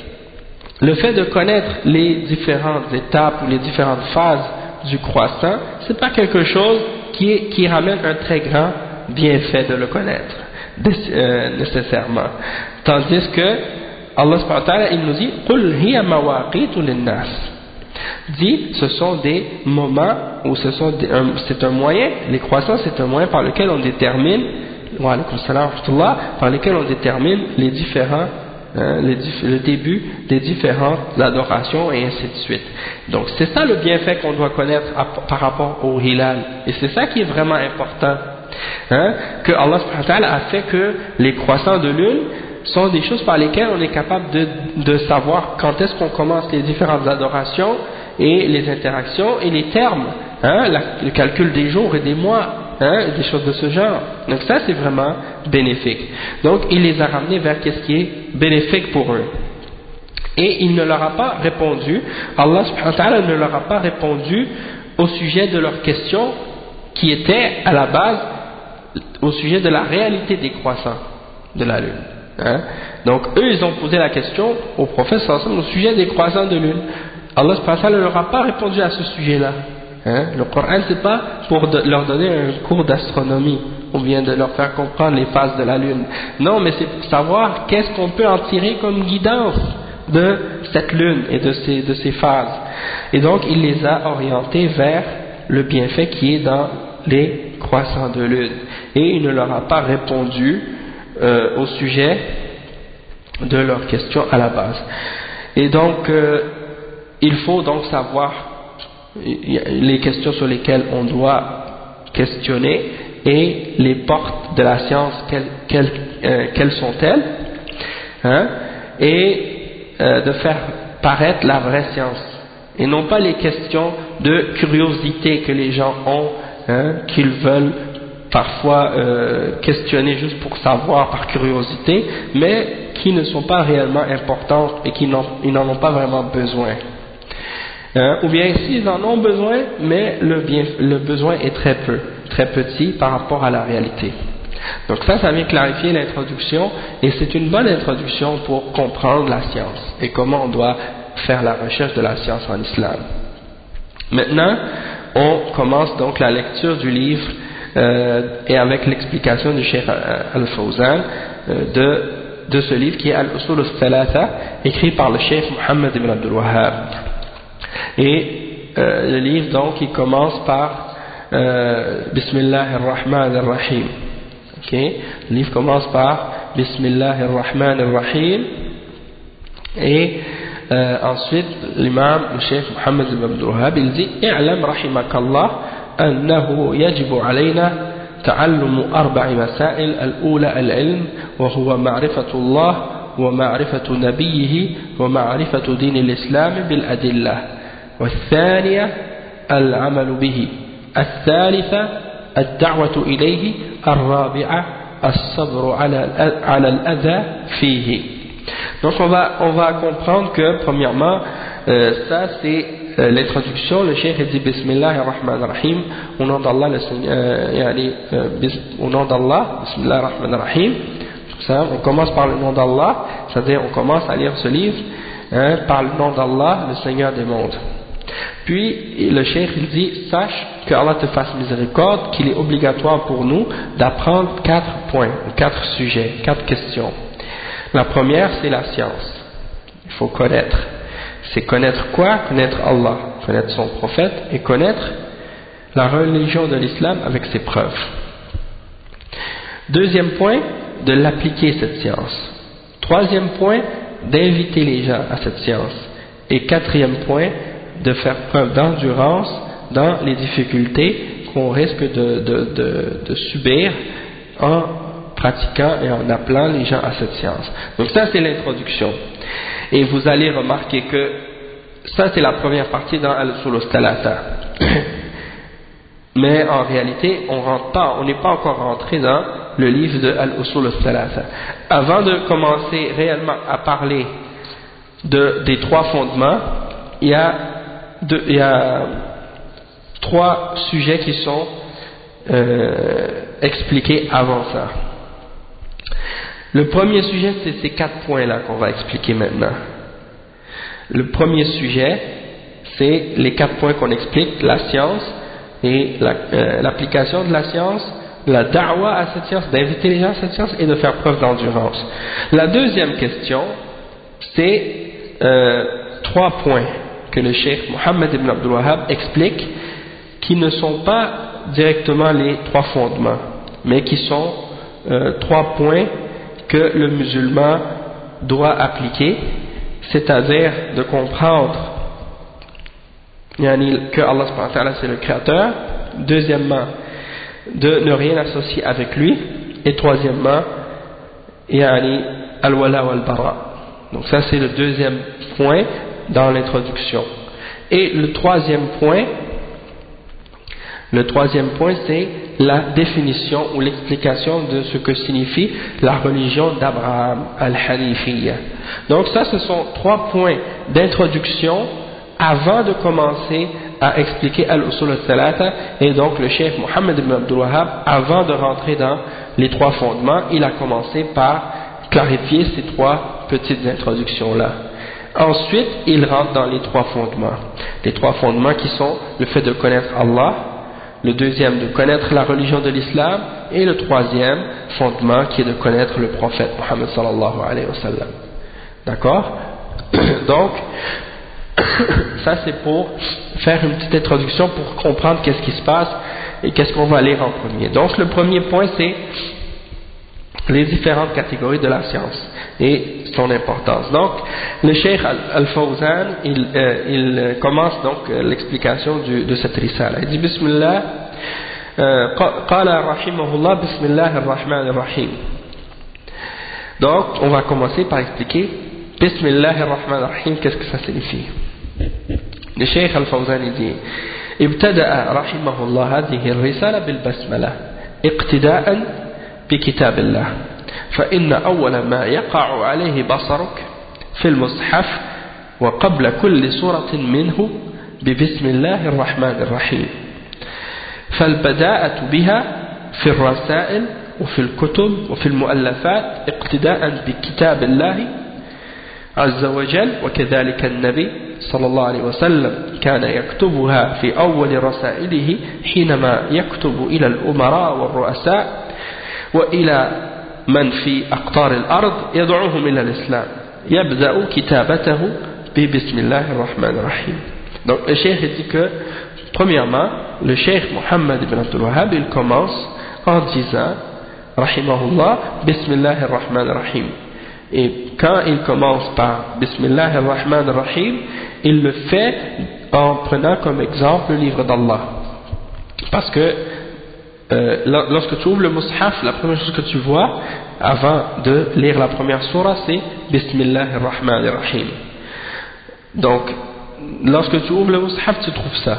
le fait de connaître les différentes étapes ou les différentes phases du croissant, c'est pas quelque chose qui, est, qui ramène un très grand bienfait de le connaître euh, nécessairement. Tandis que Allah subhanahu wa ta'ala il nous dit قُلْ هِيَ مَوَاقِيتُ لِلنَّاسِ dit ce sont des moments ou ce sont des, un, c'est un moyen, les croissants c'est un moyen par lequel on détermine wa alaykum salam wa rahmatullah, par lequel on détermine les différents Hein, le, le début des différentes adorations et ainsi de suite. Donc c'est ça le bienfait qu'on doit connaître à, par rapport au hilal, et c'est ça qui est vraiment important, hein, que Allah subhanahu wa ta'ala a fait que les croissants de lune sont des choses par lesquelles on est capable de, de savoir quand est-ce qu'on commence les différentes adorations et les interactions et les termes, hein, la, le calcul des jours et des mois, hein, des choses de ce genre. Donc ça c'est vraiment bénéfique. Donc il les a ramenés vers ce qui est bénéfique pour eux. Et il ne leur a pas répondu, Allah subhanahu wa ta'ala ne leur a pas répondu au sujet de leurs questions qui étaient à la base au sujet de la réalité des croissants de la lune. Hein? Donc eux ils ont posé la question au prophète sallallahu alayhi wa sallam au sujet des croissants de lune. Allah subhanahu wa ta'ala ne leur a pas répondu à ce sujet-là. Hein? Le Coran c'est pas pour de, leur donner un cours d'astronomie ou bien de leur faire comprendre les phases de la lune. Non, mais c'est pour savoir qu'est-ce qu'on peut en tirer comme guidance de cette lune et de ces, de ces phases. Et donc il les a orientés vers le bienfait qui est dans les croissants de lune. Et il ne leur a pas répondu euh, au sujet de leurs questions à la base. Et donc euh, il faut donc savoir les questions sur lesquelles on doit questionner et les portes de la science, quelles, quelles, euh, quelles sont-elles, hein, et euh, de faire paraître la vraie science et non pas les questions de curiosité que les gens ont, hein, qu'ils veulent parfois euh, questionner juste pour savoir par curiosité, mais qui ne sont pas réellement importantes et qui n'en, ils n'en ont pas vraiment besoin. Hein, ou bien s'ils en ont besoin, mais le, bien, le besoin est très peu, très petit par rapport à la réalité. Donc ça, ça vient clarifier l'introduction, et c'est une bonne introduction pour comprendre la science et comment on doit faire la recherche de la science en islam. Maintenant, on commence donc la lecture du livre euh, et avec l'explication du Cheikh Al-Fawzan euh, de, de ce livre qui est Al-Usul al-Thalatha, écrit par le Cheikh Muhammad ibn Abdul Wahhab. Et euh, le livre donc il commence par euh, Bismillahir Rahmanir Rahim. Okay. Le livre commence par Bismillahir Rahmanir Rahim. Et euh, ensuite l'imam, le Cheikh Muhammad ibn Abdul Wahhab, il dit I'lam rahimakallah annahu yajibu alayna ta'allumu arba'i masail al-ula al-ilm wa huwa ma'rifatullah wa ma'rifatu nabiyhi wa ma'rifatu din al-islam bil adillah. والثانية العمل به الثالثة الدعوة إليه الرابعة الصبر على على الأذى فيه. Donc on va, on va comprendre que premièrement euh, ça c'est euh, l'introduction. Le cheikh dit Bismillahir Rahmanir Rahim, au nom d'Allah le Seigneur, euh, yani, euh, bis, au nom d'Allah, Bismillahir Rahmanir Rahim. Ça, on commence par le nom d'Allah, c'est-à-dire on commence à lire ce livre hein, par le nom d'Allah, le Seigneur des mondes. Puis le cheikh il dit sache que Allah te fasse miséricorde, qu'il est obligatoire pour nous d'apprendre quatre points, quatre sujets, quatre questions. La première c'est la science. Il faut connaître. C'est connaître quoi? Connaître Allah, connaître son prophète et connaître la religion de l'islam avec ses preuves. Deuxième point, de l'appliquer cette science. Troisième point, d'inviter les gens à cette science. Et quatrième point, de faire preuve d'endurance dans les difficultés qu'on risque de, de, de, de subir en pratiquant et en appelant les gens à cette science. Donc ça c'est l'introduction. Et vous allez remarquer que ça c'est la première partie dans Al-Usul al-Thalatha. Mais en réalité, on rentre pas, on n'est pas encore rentré dans le livre de Al-Usul al-Thalatha. Avant de commencer réellement à parler de, des trois fondements, il y a, deux, il y a trois sujets qui sont euh, expliqués avant ça. Le premier sujet, c'est ces quatre points-là qu'on va expliquer maintenant. Le premier sujet, c'est les quatre points qu'on explique, la science et la, euh, l'application de la science, la da'wa à cette science, d'inviter les gens à cette science et de faire preuve d'endurance. La deuxième question, c'est euh, trois points que le cheikh Mohammed ibn Abdul Wahhab explique, qui ne sont pas directement les trois fondements, mais qui sont euh, trois points que le musulman doit appliquer, c'est-à-dire de comprendre yani, que Allah subhanahu wa ta'ala c'est le créateur, deuxièmement de ne rien associer avec lui, et troisièmement yani, al-wala wal-bara. Donc ça c'est le deuxième point dans l'introduction. Et le troisième point, le troisième point c'est la définition ou l'explication de ce que signifie la religion d'Abraham al-Hanifiyya. Donc ça ce sont trois points d'introduction avant de commencer à expliquer Al-Usul al-Thalatha. Et donc le cheikh Mohammed ibn Abdul Wahhab, avant de rentrer dans les trois fondements, il a commencé par clarifier ces trois petites introductions là. Ensuite il rentre dans les trois fondements, les trois fondements qui sont le fait de connaître Allah, le deuxième de connaître la religion de l'islam, et le troisième fondement qui est de connaître le prophète Mohammed sallallahu alayhi wa sallam. D'accord? Donc ça c'est pour faire une petite introduction pour comprendre qu'est-ce qui se passe et qu'est-ce qu'on va lire en premier. Donc le premier point c'est les différentes catégories de la science et son importance. Donc le cheikh Al-Fawzan il, euh, il commence donc euh, l'explication du, de cette risala. Il dit Bismillah euh, qala rahimahullah Bismillah ar-Rahman ar-Rahim. Donc on va commencer par expliquer Bismillah ar-Rahman ar-Rahim, qu'est-ce que ça signifie. Le cheikh Al-Fawzan il dit ابتدأ رحمه الله هذه الرسالة بالبسملة اقتداء بكتاب الله، فإن أول ما يقع عليه بصرك في المصحف وقبل كل سورة منه ببسم الله الرحمن الرحيم، فالبداءة بها في الرسائل وفي الكتب وفي المؤلفات اقتداء بكتاب الله عز وجل، وكذلك النبي صلى الله عليه وسلم كان يكتبها في أول رسائله حينما يكتب إلى الأمراء والرؤساء وإلى من في أقطار الأرض يدعوهم إلى الإسلام يبدأ كتابته ببسم الله الرحمن الرحيم. Donc le cheikh dit que premièrement le cheikh Mohammed ibn Abdul Wahhab il commence en disant rahimahullah Bismillah ar-Rahman ar-Rahim. Et quand il commence par Bismillah ar-Rahman ar-Rahim, il le fait en prenant comme exemple le livre d'Allah. Parce que euh, lorsque tu ouvres le Mus'haf, la première chose que tu vois avant de lire la première surah, c'est Bismillah ar-Rahman ar-Rahim. Donc, lorsque tu ouvres le Mus'haf, tu trouves ça.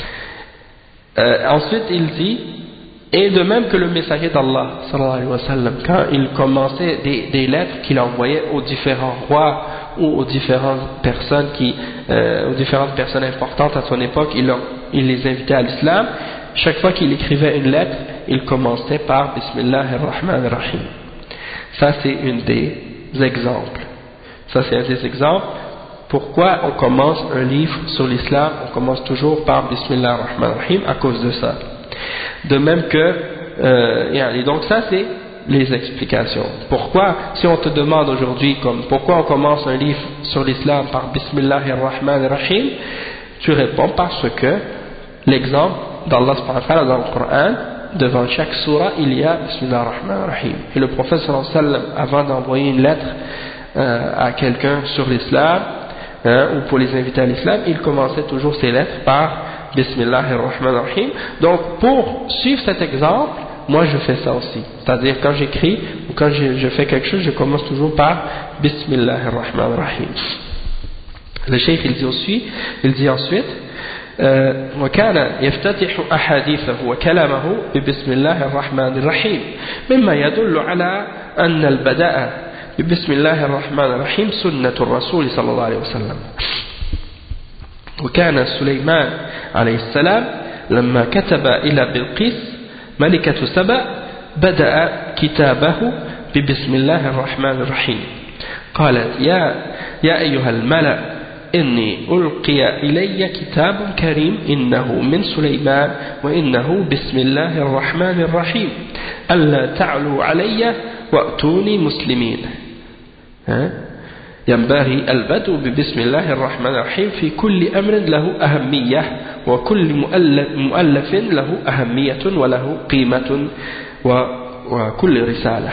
Euh, ensuite, il dit, et de même que le messager d'Allah, sallallahu alayhi wa sallam, quand il commençait des, des lettres qu'il envoyait aux différents rois ou aux différentes personnes qui, euh, aux différentes personnes importantes à son époque, il, leur, il les invitait à l'islam. Chaque fois qu'il écrivait une lettre, il commençait par Bismillah ar-Rahman ar-Rahim. Ça c'est un des exemples. Ça c'est un des exemples. Pourquoi on commence un livre sur l'islam, on commence toujours par Bismillah ar-Rahman ar-Rahim à cause de ça. De même que, euh, et donc ça c'est les explications. Pourquoi, si on te demande aujourd'hui, comme pourquoi on commence un livre sur l'islam par Bismillah ar-Rahman ar-Rahim, tu réponds parce que l'exemple d'Allah subhanahu wa ta'ala dans le Coran, devant chaque surah, il y a Bismillah ar-Rahman ar-Rahim. Et le prophète sallallahu alayhi wa sallam, avant d'envoyer une lettre euh, à quelqu'un sur l'islam, hein, ou pour les inviter à l'islam, il commençait toujours ses lettres par Bismillah ar-Rahman ar-Rahim. Donc pour suivre cet exemple, moi je fais ça aussi. C'est-à-dire quand j'écris ou quand je, je fais quelque chose, je commence toujours par Bismillahir Rahmanir Rahim. Le cheikh il dit aussi, il dit ensuite وكان يفتتح أحاديثه وكلامه ببسم الله الرحمن الرحيم مما يدل على أن البداء ببسم الله الرحمن الرحيم سنة الرسول صلى الله عليه وسلم. وكان سليمان عليه السلام لما كتب إلى بلقيس ملكة سبأ بدأ كتابه ببسم الله الرحمن الرحيم. قالت يا يا أيها الملأ إني ألقي إلي كتاب كريم إنه من سليمان وإنه بسم الله الرحمن الرحيم ألا تعلوا علي وأتوني مسلمين. ينبغي البدء ببسم الله الرحمن الرحيم في كل أمر له أهمية وكل مؤلف, مؤلف له أهمية وله قيمة وكل رسالة.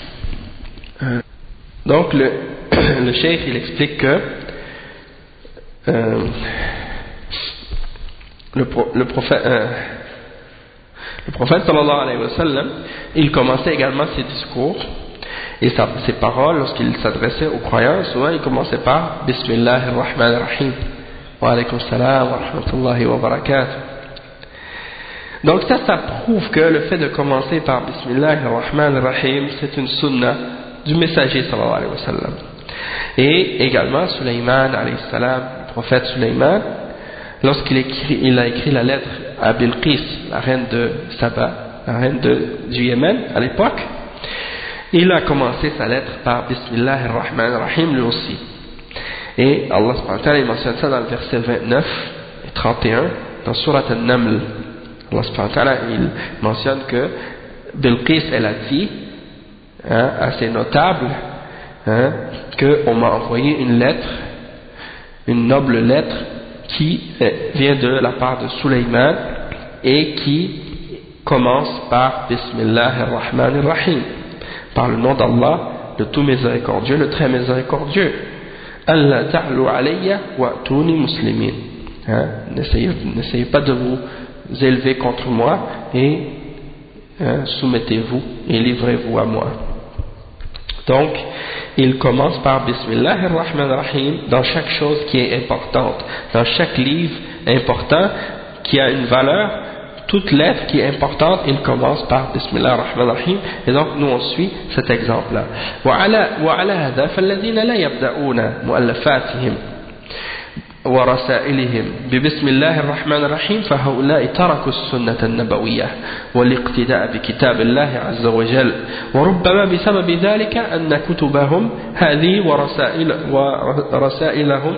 Donc le, le cheikh il explique que Euh, le, pro, le prophète euh, le prophète sallallahu alayhi wa sallam il commençait également ses discours et sa, ses paroles lorsqu'il s'adressait aux croyants. Souvent il commençait par Bismillahir Rahmanir Rahim wa alaykum salam wa rahmatullahi wa barakatuh. Donc ça ça prouve que le fait de commencer par Bismillahir Rahmanir Rahim c'est une sunna du messager sallallahu alayhi wa sallam. Et également Sulayman alayhi salam, le prophète Sulayman, lorsqu'il écrit, il a écrit la lettre à Bilqis, la reine de Saba, la reine de, du Yémen à l'époque, il a commencé sa lettre par Bismillahir Rahmanir Rahim lui aussi. Et Allah subhanahu wa ta'ala il mentionne ça dans le verset vingt-neuf et trente et un dans Surat An-Naml. Allah subhanahu wa ta'ala il mentionne que Bilqis elle a dit hein, assez notable hein, qu'on m'a envoyé une lettre, une noble lettre qui vient de la part de Sulayman et qui commence par Bismillahir Rahmanir Rahim, par le nom d'Allah, le tout miséricordieux, le très miséricordieux. Allah ta'lu alayya wa atuni muslimin. N'essayez, n'essayez pas de vous élever contre moi et hein, soumettez-vous et livrez-vous à moi. Donc, il commence par Bismillahir Rahmanir Rahim dans chaque chose qui est importante, dans chaque livre important qui a une valeur, toute lettre qui est importante, il commence par Bismillahir Rahmanir Rahim. Et donc, nous on suit cet exemple-là. وعلى هذا فالذين لا يبدأون مؤلفاتهم ورسائلهم ببسم الله الرحمن الرحيم فهؤلاء تركوا السنة النبوية والاقتداء بكتاب الله عز وجل، وربما بسبب ذلك أن كتبهم هذه ورسائل ورسائلهم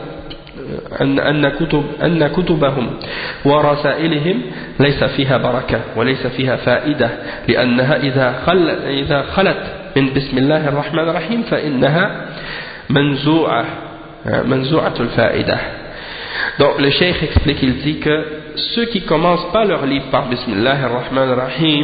أن أن كتب أن كتبهم ورسائلهم ليس فيها بركة وليس فيها فائدة، لأنها إذا خل إذا خلت من بسم الله الرحمن الرحيم فإنها منزوعة منزوعة الفائدة. Donc le cheikh explique, il dit que ceux qui commencent pas leur livre par Bismillahir Rahmanir Rahim,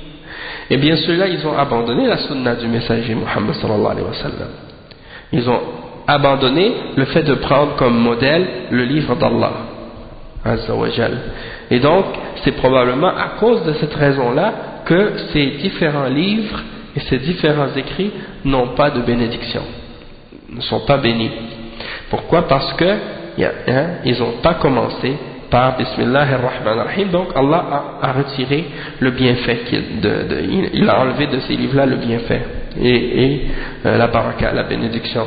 eh bien ceux-là ils ont abandonné la sunna du messager Muhammad sallallahu alayhi wa sallam. Ils ont abandonné le fait de prendre comme modèle le livre d'Allah Azza wa Jal. Et donc c'est probablement à cause de cette raison-là que ces différents livres et ces différents écrits n'ont pas de bénédiction, ne sont pas bénis. Pourquoi? Parce que hein, ils n'ont pas commencé par Bismillahir Rahmanir Rahim. Donc Allah a, a retiré le bienfait qu'il, de, de, il, il a enlevé de ces livres-là le bienfait et, et euh, la baraka, la bénédiction.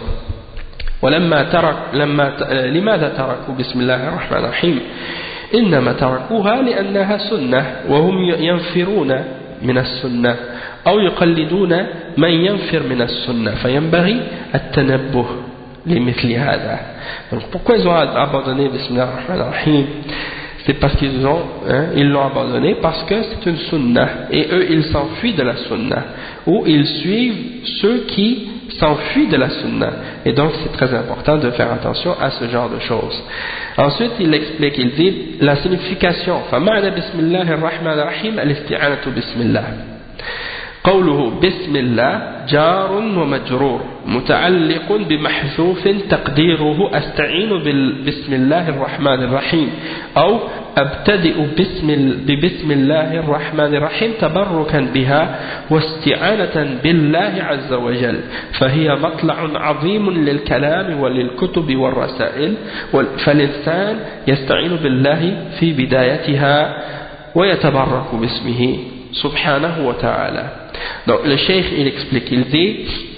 ولما ترك لما لماذا تركوا بسم الله الرحمن الرحيم؟ إنما تركوها لأنها سنة وهم ينفرون من السنة أو يقلدون من ينفر من السنة فينبغي التنبه لمثل هذا. Donc pourquoi ils ont abandonné Bismillah ar-Rahman ar-Rahim? C'est parce qu'ils ont, hein, ils l'ont abandonné parce que c'est une sunnah et eux ils s'enfuient de la sunnah ou ils suivent ceux qui s'enfuient de la sunnah, et donc c'est très important de faire attention à ce genre de choses. Ensuite il explique, il dit la signification فمعنى بسم الله الرحمن الرحيم الاستعانة بسم الله. قوله بسم الله جار ومجرور متعلق بمحذوف تقديره أستعين بسم الله الرحمن الرحيم أو أبتدئ بسم ببسم الله الرحمن الرحيم تبركا بها واستعانة بالله عز وجل فهي مطلع عظيم للكلام وللكتب والرسائل فالإنسان يستعين بالله في بدايتها ويتبرك باسمه سبحانه وتعالى. Donc le cheikh il explique, il dit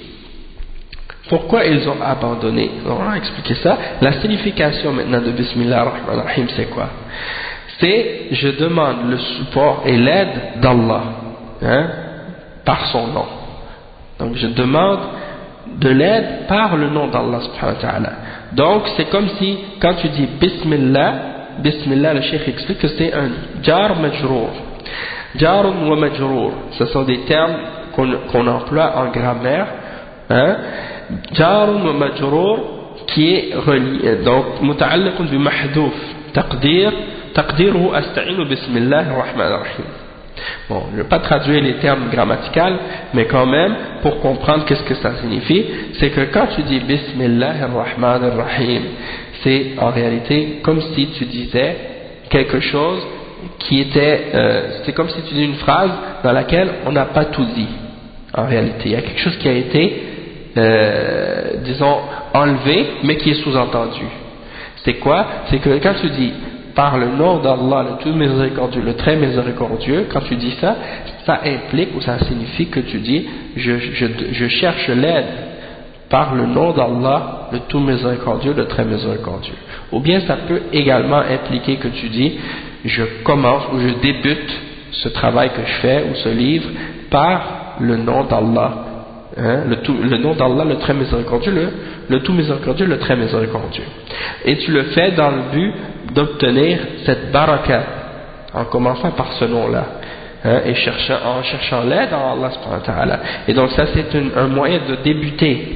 pourquoi ils ont abandonné. On va expliquer ça. La signification maintenant de Bismillah ar-Rahman ar-Rahim, c'est quoi? C'est je demande le support et l'aide d'Allah, hein, par son nom. Donc je demande de l'aide par le nom d'Allah subhanahu wa ta'ala. Donc c'est comme si quand tu dis Bismillah, Bismillah, le cheikh explique que c'est un jar majrour. Jarun wa majrour, ce sont des termes qu'on qu'on emploie en grammaire, hein. Jarun wa majrour qui est relié, donc muta'alliqun bi mahdouf, taqdir, taqdiruhu asta'inu bismillah ar-Rahman ar-Rahim. Bon, je ne vais pas traduire les termes grammaticaux, mais quand même, pour comprendre qu'est-ce que ça signifie, c'est que quand tu dis Bismillah ar-Rahman ar-Rahim, c'est en réalité comme si tu disais quelque chose qui était, euh, c'est comme si tu dis une phrase dans laquelle on n'a pas tout dit. En réalité, il y a quelque chose qui a été, euh, disons, enlevé, mais qui est sous-entendu. C'est quoi? C'est que quand tu dis par le nom d'Allah, le tout miséricordieux, le très miséricordieux, quand tu dis ça, ça implique ou ça signifie que tu dis je, je, je cherche l'aide par le nom d'Allah, le tout miséricordieux, le très miséricordieux. Ou bien ça peut également impliquer que tu dis je commence ou je débute ce travail que je fais ou ce livre par le nom d'Allah, hein, le, tout, le nom d'Allah, le très miséricordieux, le, le tout miséricordieux, le très miséricordieux. Et tu le fais dans le but d'obtenir cette baraka en commençant par ce nom-là, hein, et cherchant, en cherchant l'aide en Allah subhanahu wa ta'ala. Et donc ça c'est une, un moyen de débuter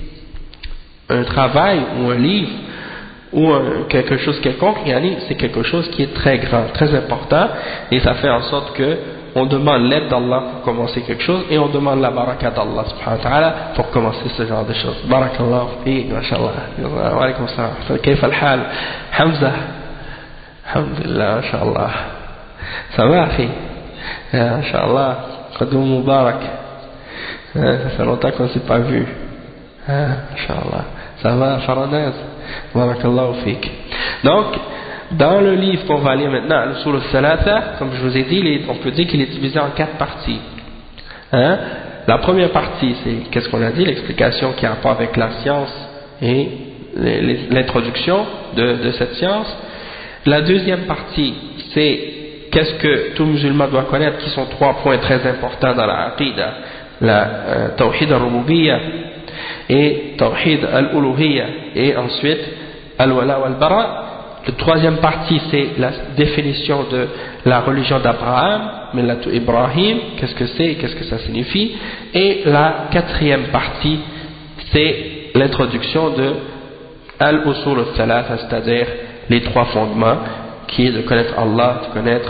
un travail ou un livre ou un, quelque chose quelconque, c'est quelque chose qui est très grand, très important, et ça fait en sorte que on demande l'aide d'Allah pour commencer quelque chose et on demande la baraka d'Allah subhanahu wa ta'ala pour commencer ce genre de choses. Barakallahu fiik, mashallah. Wa alaykum assalam. Kayfa al-hal? Hamza. Alhamdulillah, mashallah. Ça va, akhi? Mashallah. Qadoum Mubarak. Ça fait longtemps qu'on ne s'est pas vu. Mashallah. Ça va, Faranaz? Barakallahu fiik. Donc, dans le livre qu'on va lire maintenant, Al-Usul al-Thalatha, comme je vous ai dit, on peut dire qu'il est divisé en quatre parties. Hein? La première partie, c'est, qu'est-ce qu'on a dit, l'explication qui a rapport avec la science et l'introduction de, de cette science. La deuxième partie, c'est qu'est-ce que tout musulman doit connaître, qui sont trois points très importants dans la Aqidah, la euh, Tawhid al-Rububiyyah et Tawhid al-Uluhiyyah, et ensuite Al-Wala wal-Bara. La troisième partie, c'est la définition de la religion d'Abraham, Millatu Ibrahim, qu'est-ce que c'est, qu'est-ce que ça signifie. Et la quatrième partie, c'est l'introduction de Al-Usul al-Thalatha, c'est-à-dire les trois fondements, qui est de connaître Allah, de connaître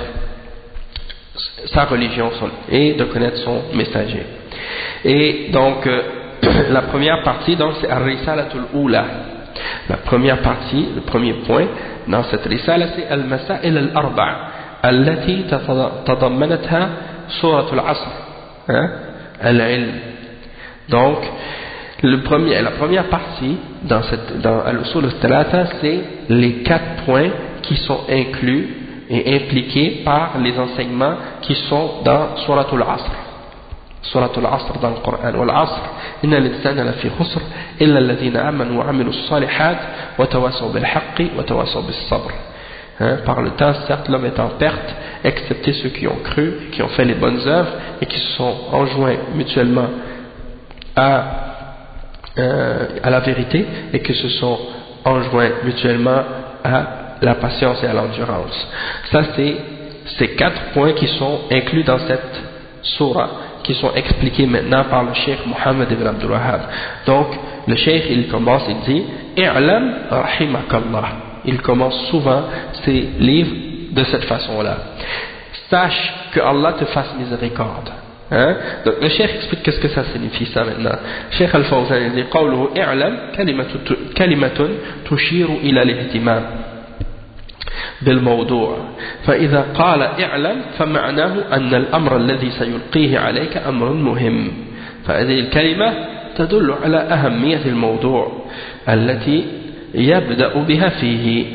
sa religion et de connaître son messager. Et donc, euh, la première partie, donc, c'est Ar-Risalatul Oula. La première partie, le premier point dans cette risala, c'est Al-Masail al-Arba' allati tadammanatha Surat al-Asr, hein, al-Ilm. Donc, le premier, la première partie dans, cette, dans Al-Usul al-Thalatha, c'est les quatre points qui sont inclus et impliqués par les enseignements qui sont dans Surat al-Asr. Surat al-Asr dans le Coran. Wal-Asr, inna l'insana lafi khusr, illa alladhina amanu wa amilu s-salihat, wa tawasaw bil-haqqi, wa tawasaw bis-sabr. Hein, par le temps, certes, l'homme est en perte, excepté ceux qui ont cru, qui ont fait les bonnes œuvres et qui se sont enjoints mutuellement à, euh, à la vérité et qui se sont enjoints mutuellement à la patience et à l'endurance. Ça, c'est ces quatre points qui sont inclus dans cette sourate, qui sont expliqués maintenant par le cheikh Mohammed ibn Abdul Wahhab. Donc, le cheikh, il commence, il dit I'lam rahimakallah. Il commence souvent ses livres de cette façon-là. Sache que Allah te fasse miséricorde. Hein? Donc, le cheikh explique qu'est-ce que ça signifie, ça maintenant. Cheikh Al-Fawzan, il dit Qawluhu I'lam kalimatun tushiru ila l'ihtimam. بالموضوع فإذا قال اعلم فمعناه أن الأمر الذي سيلقيه عليك أمر مهم فهذه الكلمة تدل على أهمية الموضوع التي يبدأ بها فيه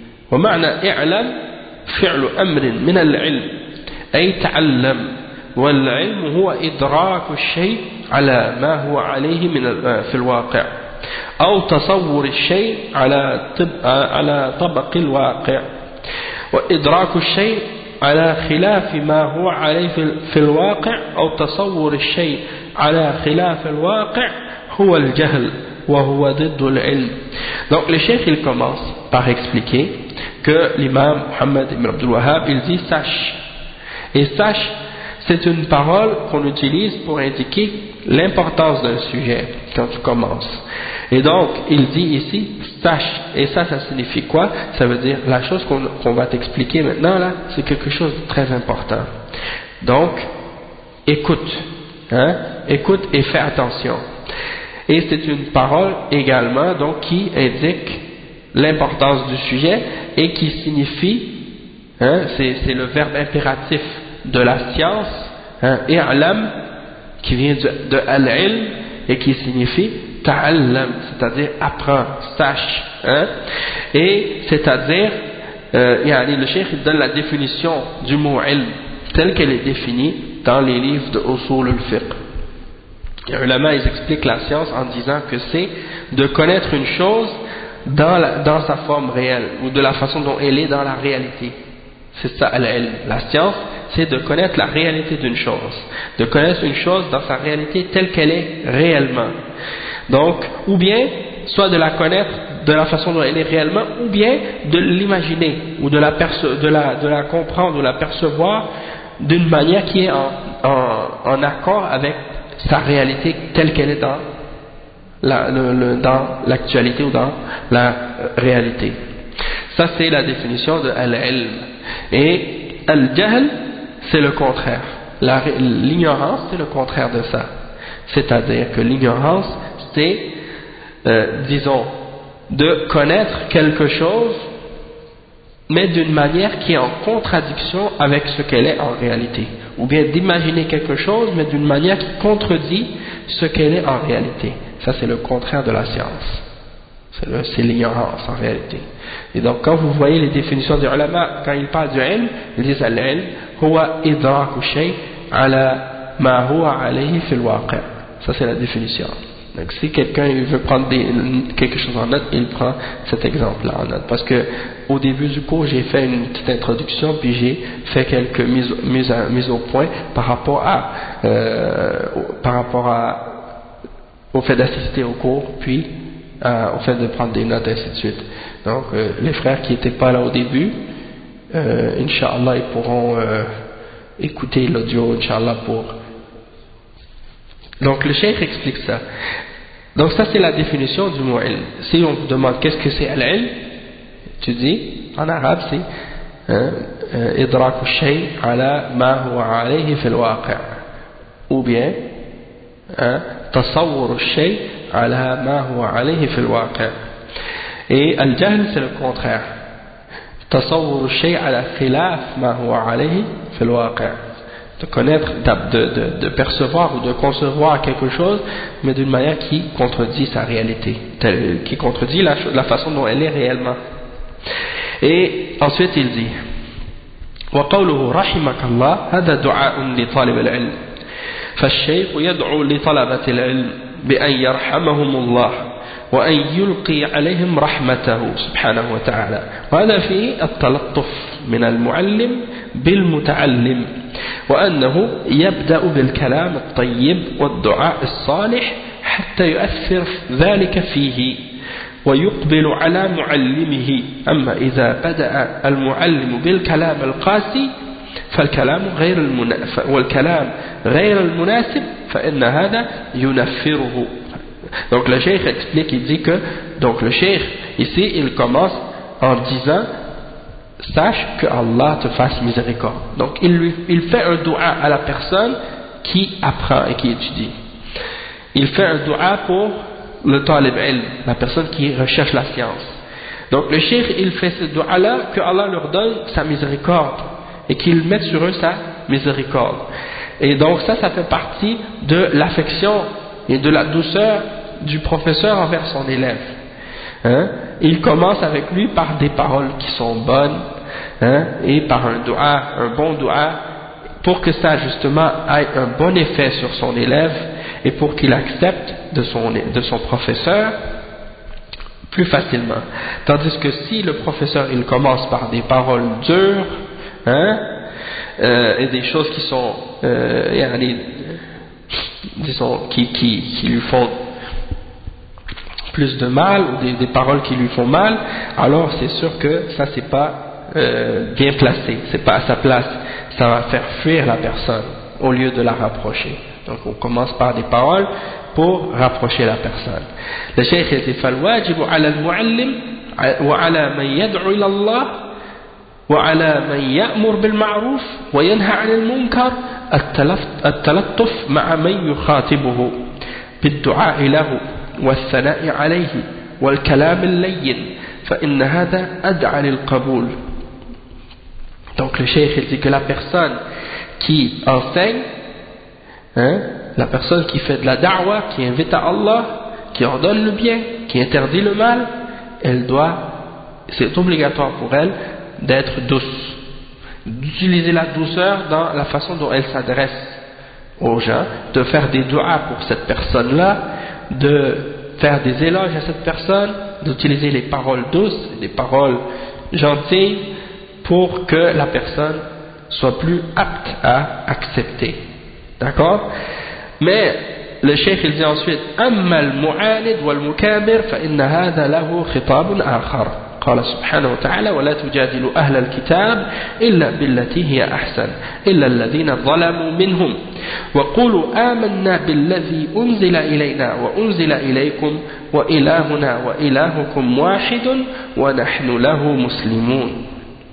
ومعنى اعلم فعل أمر من العلم أي تعلم والعلم هو إدراك الشيء على ما هو عليه من في الواقع أو تصور الشيء على على طبق الواقع وإدراك الشيء على خلاف ما هو عليه في الواقع أو تصور الشيء على خلاف الواقع هو الجهل وهو ضد العلم. Donc le cheikh il commence par expliquer que l'imam Muhammad ibn Abdul Wahhab il dit sache et sache c'est une parole qu'on utilise pour indiquer l'importance d'un sujet quand tu commences. Et donc, il dit ici, sache. Et ça, ça signifie quoi? Ça veut dire, la chose qu'on qu'on va t'expliquer maintenant, là, c'est quelque chose de très important. Donc, écoute. Hein? Écoute et fais attention. Et c'est une parole également, donc, qui indique l'importance du sujet et qui signifie, hein, c'est, c'est le verbe impératif de la science, hein, i'lam, qui vient de, de al-ilm et qui signifie ta'allam, c'est-à-dire apprends, sache, hein, et c'est-à-dire, euh, yani, le cheikh donne la définition du mot ilm telle qu'elle est définie dans les livres de Usul al-Fiqh. Les ulama ils expliquent la science en disant que c'est de connaître une chose dans, la, dans sa forme réelle ou de la façon dont elle est dans la réalité. C'est ça al-ilm. La science, c'est de connaître la réalité d'une chose, de connaître une chose dans sa réalité telle qu'elle est réellement. Donc, ou bien, soit de la connaître de la façon dont elle est réellement, ou bien de l'imaginer, ou de la, perce- de la, de la comprendre, ou la percevoir d'une manière qui est en, en, en accord avec sa réalité telle qu'elle est dans, la, le, le, dans l'actualité ou dans la réalité. Ça, c'est la définition de al-ilm. Et al-jahl, c'est le contraire. La, l'ignorance, c'est le contraire de ça. C'est-à-dire que l'ignorance, c'est, euh, disons, de connaître quelque chose, mais d'une manière qui est en contradiction avec ce qu'elle est en réalité. Ou bien d'imaginer quelque chose, mais d'une manière qui contredit ce qu'elle est en réalité. Ça, c'est le contraire de la science. C'est, le, c'est l'ignorance en réalité. Et donc, quand vous voyez les définitions des ulama, quand ils parlent du ilm, ils disent al-ilm, huwa idraku shay ala ma huwa alayhi fil waqi'. Ça, c'est la définition. Donc, si quelqu'un veut prendre des, quelque chose en note, il prend cet exemple-là en note. Parce que, au début du cours, j'ai fait une petite introduction, puis j'ai fait quelques mises, mises, à, mises au point par rapport à, euh, par rapport à, au fait d'assister au cours, puis Euh, au fait de prendre des notes, ainsi de suite. Donc, euh, les frères qui n'étaient pas là au début, euh, Inch'Allah, ils pourront euh, écouter l'audio, Inch'Allah, pour... Donc, le cheikh explique ça. Donc, ça, c'est la définition du mot ilm. Si on vous demande qu'est-ce que c'est al-ilm, tu dis, en arabe, c'est idraku shay ala ma huwa alayhi fil waqi'. Ou bien, tasawwur shay على ما هو عليه في الواقع. Et al-jahl c'est le contraire. تصور الشيء على خلاف ما هو عليه في الواقع. De connaître, de, de, de percevoir ou de concevoir quelque chose, mais d'une manière qui contredit sa réalité, qui contredit la, la façon dont elle est réellement. Et ensuite il dit وقوله رحمك الله هذا دعاء لطالب العلم فالشيخ يدعو لطلبة العلم بأن يرحمهم الله وأن يلقي عليهم رحمته سبحانه وتعالى وهذا فيه التلطف من المعلم بالمتعلم وأنه يبدأ بالكلام الطيب والدعاء الصالح حتى يؤثر ذلك فيه ويقبل على معلمه أما إذا بدأ المعلم بالكلام القاسي فالكلام غير المناسب والكلام غير المناسب فإن هذا ينفره. Donc le cheikh explique, il dit que donc le cheikh ici il commence en disant sache que Allah te fasse miséricorde. Donc il, lui, il fait un dua à la personne qui apprend et qui étudie. Il fait un dua pour le talib ilm, la personne qui recherche la science. Donc le cheikh il fait ce dua-là, que Allah leur donne sa miséricorde et qu'il mette sur eux sa miséricorde. Et donc ça, ça fait partie de l'affection et de la douceur du professeur envers son élève. Hein? Il commence avec lui par des paroles qui sont bonnes, hein? Et par un dua, un bon dua, pour que ça justement ait un bon effet sur son élève et pour qu'il accepte de son, de son professeur plus facilement. Tandis que si le professeur il commence par des paroles dures, hein, euh, et des choses qui sont euh, disons qui, qui, qui lui font plus de mal, ou des, des paroles qui lui font mal, alors c'est sûr que ça c'est pas euh, bien placé, c'est pas à sa place, ça va faire fuir la personne au lieu de la rapprocher. Donc on commence par des paroles pour rapprocher la personne. Le cheikh dit فالواجب على المعلم وعلى من يدعو إلى الله وعلى من يأمر بالمعروف وينهى عن المنكر التلطف مع من يخاطبه بالدعاء له والثناء عليه والكلام اللين فإن هذا أدعى للقبول. Donc le cheikh il dit que la personne qui enseigne, hein, la personne qui fait de la da'wa, qui invite à Allah, qui ordonne le bien, qui interdit le mal, elle doit, c'est obligatoire pour elle d'être douce, d'utiliser la douceur dans la façon dont elle s'adresse aux gens, de faire des du'as pour cette personne-là, de faire des éloges à cette personne, d'utiliser les paroles douces, les paroles gentilles pour que la personne soit plus apte à accepter. D'accord? Mais le cheikh il dit ensuite أما المعاند والمكابر فإن هذا له خطاب آخر قال سبحانه وتعالى ولا تجادلوا أهل الكتاب إلا بالتي هي أحسن إلا الذين ظلموا منهم وقولوا آمنا بالذي أنزل إلينا وأنزل إليكم وإلهنا وإلهكم واحد ونحن له مسلمون.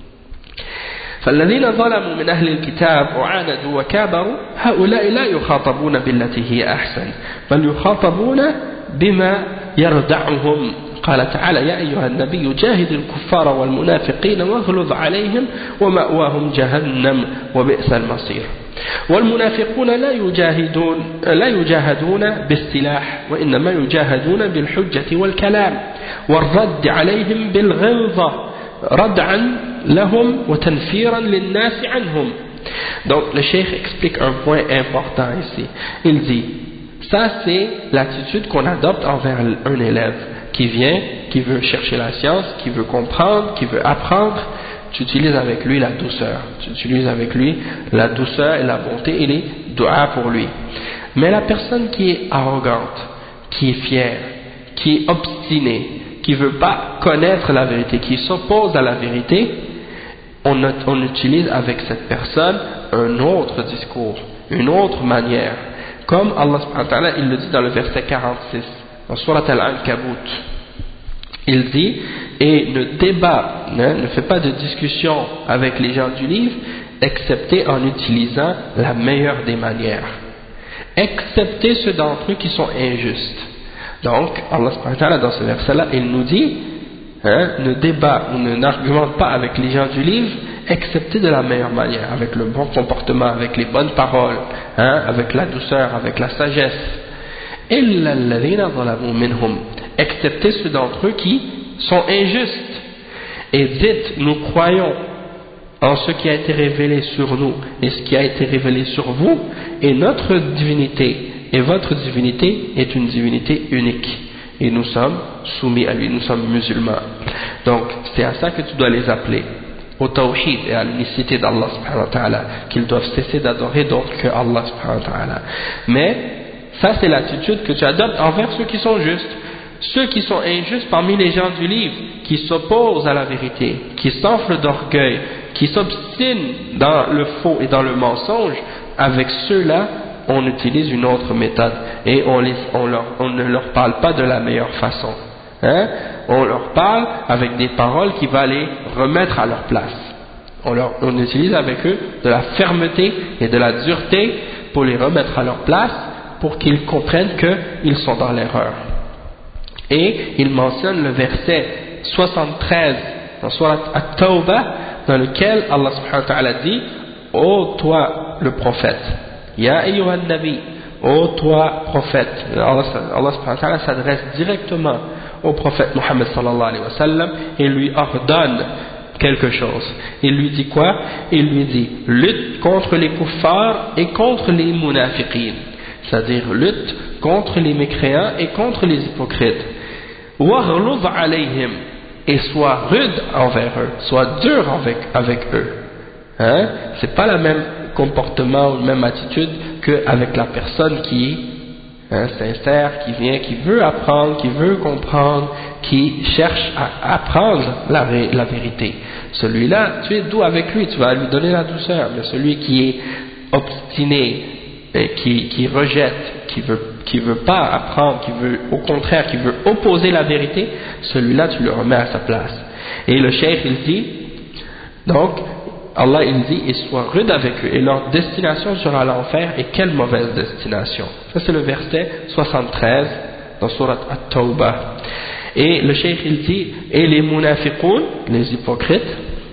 فالذين ظلموا من أهل الكتاب وعاندوا وكابروا هؤلاء لا يخاطبون بالتي هي أحسن بل يخاطبون بما يردعهم. قال تعالى يا أيها النبي جاهد الكفار والمنافقين واغلظ عليهم ومأواهم جهنم وبئس المصير. والمنافقون لا يجاهدون لا يجاهدون بالسلاح وإنما يجاهدون بالحجة والكلام والرد عليهم بالغلظة ردعا لهم وتنفيرا للناس عنهم. Donc le cheikh explique un point important ici. Il dit ça c'est l'attitude qu'on adopte envers un élève qui vient, qui veut chercher la science, qui veut comprendre, qui veut apprendre. Tu utilises avec lui la douceur, tu utilises avec lui la douceur et la bonté et les doigts pour lui. Mais la personne qui est arrogante, qui est fière, qui est obstinée, qui ne veut pas connaître la vérité, qui s'oppose à la vérité, on, on utilise avec cette personne un autre discours, une autre manière. Comme Allah subhanahu wa ta'ala, il le dit dans le verset quarante-six, dans Surat Al-Ankabut. Il dit, et ne débat, ne, ne fait pas de discussion avec les gens du livre, excepté en utilisant la meilleure des manières. Excepté ceux d'entre eux qui sont injustes. Donc, Allah subhanahu wa ta'ala, dans ce verset-là, il nous dit, hein, ne débat ou ne n'argumente pas avec les gens du livre, excepté de la meilleure manière, avec le bon comportement, avec les bonnes paroles, hein, avec la douceur, avec la sagesse. إِلَّا الَّذِينَ ظَلَمُوا مِنْهُمْ, excepté ceux d'entre eux qui sont injustes. Et dites, nous croyons en ce qui a été révélé sur nous et ce qui a été révélé sur vous, et notre divinité et votre divinité est une divinité unique et nous sommes soumis à lui, nous sommes musulmans. Donc c'est à ça que tu dois les appeler, au tawhid et à l'unicité d'Allah subhanahu wa ta'ala, qu'ils doivent cesser d'adorer d'autres que Allah subhanahu wa ta'ala. Mais ça c'est l'attitude que tu adoptes envers ceux qui sont justes. Ceux qui sont injustes parmi les gens du livre, qui s'opposent à la vérité, qui s'enflent d'orgueil, qui s'obstinent dans le faux et dans le mensonge, avec ceux-là, on utilise une autre méthode et on, les, on, leur, on ne leur parle pas de la meilleure façon. Hein? On leur parle avec des paroles qui vont les remettre à leur place. On, leur, on utilise avec eux de la fermeté et de la dureté pour les remettre à leur place, pour qu'ils comprennent qu'ils sont dans l'erreur. Et il mentionne le verset soixante-treize dans Surat At-Tawbah, dans lequel Allah subhanahu wa ta'ala dit: ô toi le prophète, Ya ayyuhan nabi, ô toi prophète. Allah, Allah subhanahu wa ta'ala s'adresse directement au prophète Muhammad sallallahu alayhi wa sallam et lui ordonne quelque chose. Il lui dit quoi? Il lui dit: lutte contre les kuffars et contre les munafiqin, c'est-à-dire lutte contre les mécréants et contre les hypocrites. Waghluz alayhim, et sois rude envers eux, sois dur avec, avec eux. Hein? C'est pas le même comportement ou la même attitude qu'avec la personne qui est hein, sincère, qui vient, qui veut apprendre, qui veut comprendre, qui cherche à apprendre la, la vérité. Celui-là, tu es doux avec lui, tu vas lui donner la douceur. Mais celui qui est obstiné, et qui, qui rejette, qui veut, qui veut pas apprendre, qui veut, au contraire, qui veut opposer la vérité, celui-là, tu le remets à sa place. Et le cheikh, il dit, donc, Allah, il dit, et sois rude avec eux, et leur destination sera l'enfer, et quelle mauvaise destination. Ça, c'est le verset soixante-treize dans Surat At-Tawbah. Et le cheikh, il dit, et les munafiqoun, les hypocrites,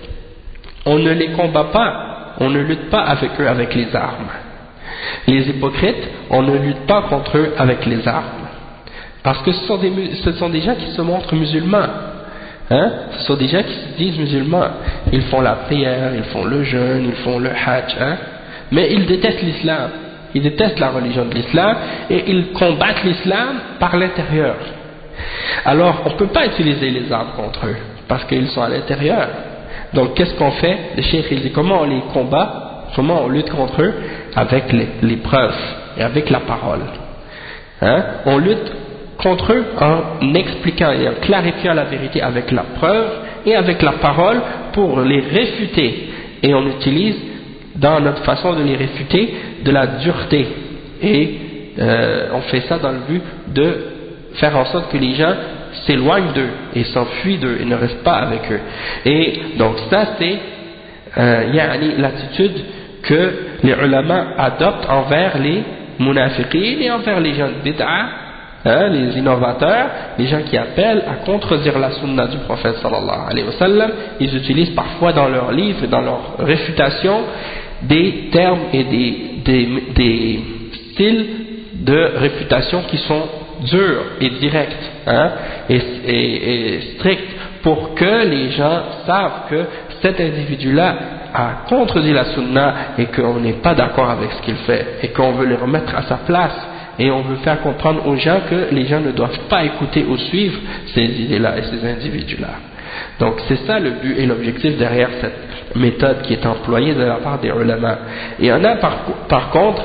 on ne les combat pas, on ne lutte pas avec eux avec les armes. Les hypocrites, on ne lutte pas contre eux avec les armes. Parce que ce sont des, ce sont des gens qui se montrent musulmans. Hein? Ce sont des gens qui se disent musulmans. Ils font la prière, ils font le jeûne, ils font le hajj. Hein? Mais ils détestent l'islam. Ils détestent la religion de l'islam et ils combattent l'islam par l'intérieur. Alors, on ne peut pas utiliser les armes contre eux parce qu'ils sont à l'intérieur. Donc, qu'est-ce qu'on fait? Le cheikh, il dit comment on les combat? Comment on lutte contre eux? Avec les, les preuves et avec la parole. Hein? On lutte contre eux en expliquant et en clarifiant la vérité avec la preuve et avec la parole pour les réfuter. Et on utilise dans notre façon de les réfuter de la dureté. Et euh, on fait ça dans le but de faire en sorte que les gens s'éloignent d'eux et s'enfuient d'eux et ne restent pas avec eux. Et donc ça c'est euh, yani, l'attitude que les ulama adoptent envers les munafiqin et envers les gens de bid'a, hein, les innovateurs, les gens qui appellent à contredire la sunna du prophète sallallahu alayhi wa sallam. Ils utilisent parfois dans leurs livres et dans leurs réfutations des termes et des, des, des styles de réfutation qui sont durs et directs hein, et, et, et stricts pour que les gens savent que cet individu-là a contredit la sunna et qu'on n'est pas d'accord avec ce qu'il fait et qu'on veut les remettre à sa place et on veut faire comprendre aux gens que les gens ne doivent pas écouter ou suivre ces idées-là et ces individus-là. Donc c'est ça le but et l'objectif derrière cette méthode qui est employée de la part des ulama. Et il y en a par, par contre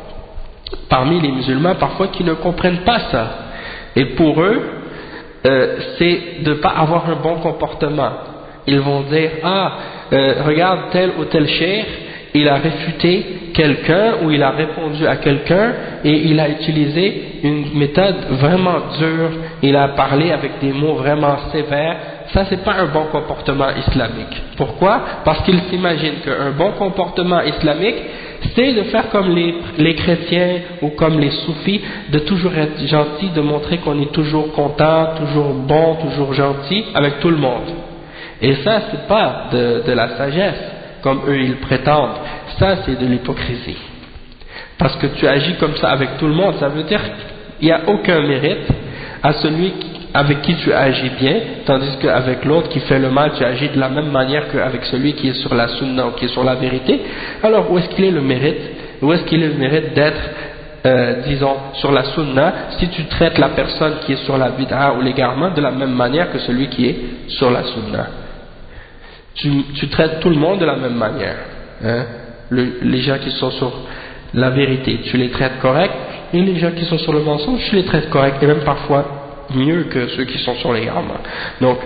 parmi les musulmans parfois qui ne comprennent pas ça et pour eux euh, c'est de ne pas avoir un bon comportement. Ils vont dire ah euh, regarde tel ou tel cheikh, il a réfuté quelqu'un ou il a répondu à quelqu'un et il a utilisé une méthode vraiment dure, il a parlé avec des mots vraiment sévères. Ça c'est pas un bon comportement islamique. Pourquoi? Parce qu'il s'imagine qu'un bon comportement islamique c'est de faire comme les, les chrétiens ou comme les soufis, de toujours être gentil, de montrer qu'on est toujours content, toujours bon, toujours gentil avec tout le monde. Et ça c'est pas de, de la sagesse comme eux ils prétendent, ça c'est de l'hypocrisie. Parce que tu agis comme ça avec tout le monde, ça veut dire qu'il n'y a aucun mérite à celui avec qui tu agis bien, tandis qu'avec l'autre qui fait le mal, tu agis de la même manière qu'avec celui qui est sur la sunna ou qui est sur la vérité. Alors où est-ce qu'il est le mérite? Où est-ce qu'il est le mérite d'être, euh, disons, sur la sunna, si tu traites la personne qui est sur la bid'a ou l'égarement de la même manière que celui qui est sur la sunna? Tu, tu traites tout le monde de la même manière. Hein? Le, les gens qui sont sur la vérité, tu les traites correct, et les gens qui sont sur le mensonge, tu les traites correct, et même parfois mieux que ceux qui sont sur l'égarement. Donc,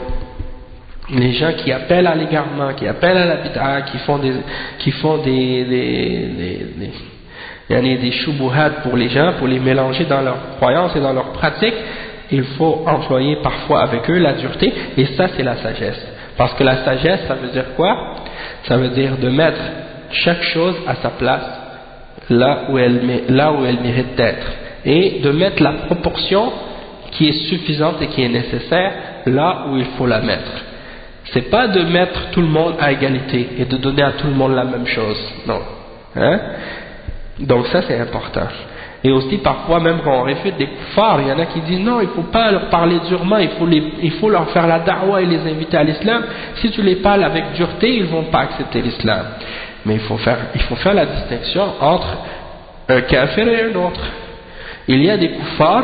les gens qui appellent à l'égarement, qui appellent à la bid'a, qui font des, qui font des, des, des, des, il y en a des shubuhat pour les gens, pour les mélanger dans leurs croyances et dans leurs pratiques, il faut employer parfois avec eux la dureté, et ça c'est la sagesse. Parce que la sagesse, ça veut dire quoi? Ça veut dire de mettre chaque chose à sa place, là où elle, là où elle mérite d'être, et de mettre la proportion qui est suffisante et qui est nécessaire là où il faut la mettre. C'est pas de mettre tout le monde à égalité et de donner à tout le monde la même chose, non. Hein? Donc ça c'est important. Et aussi parfois même quand on réfute des kuffars, il y en a qui disent non, il ne faut pas leur parler durement, il faut, les, il faut leur faire la da'wa et les inviter à l'islam. Si tu les parles avec dureté, ils ne vont pas accepter l'islam. Mais il faut faire, il faut faire la distinction entre un kafir et un autre. Il y a des kuffars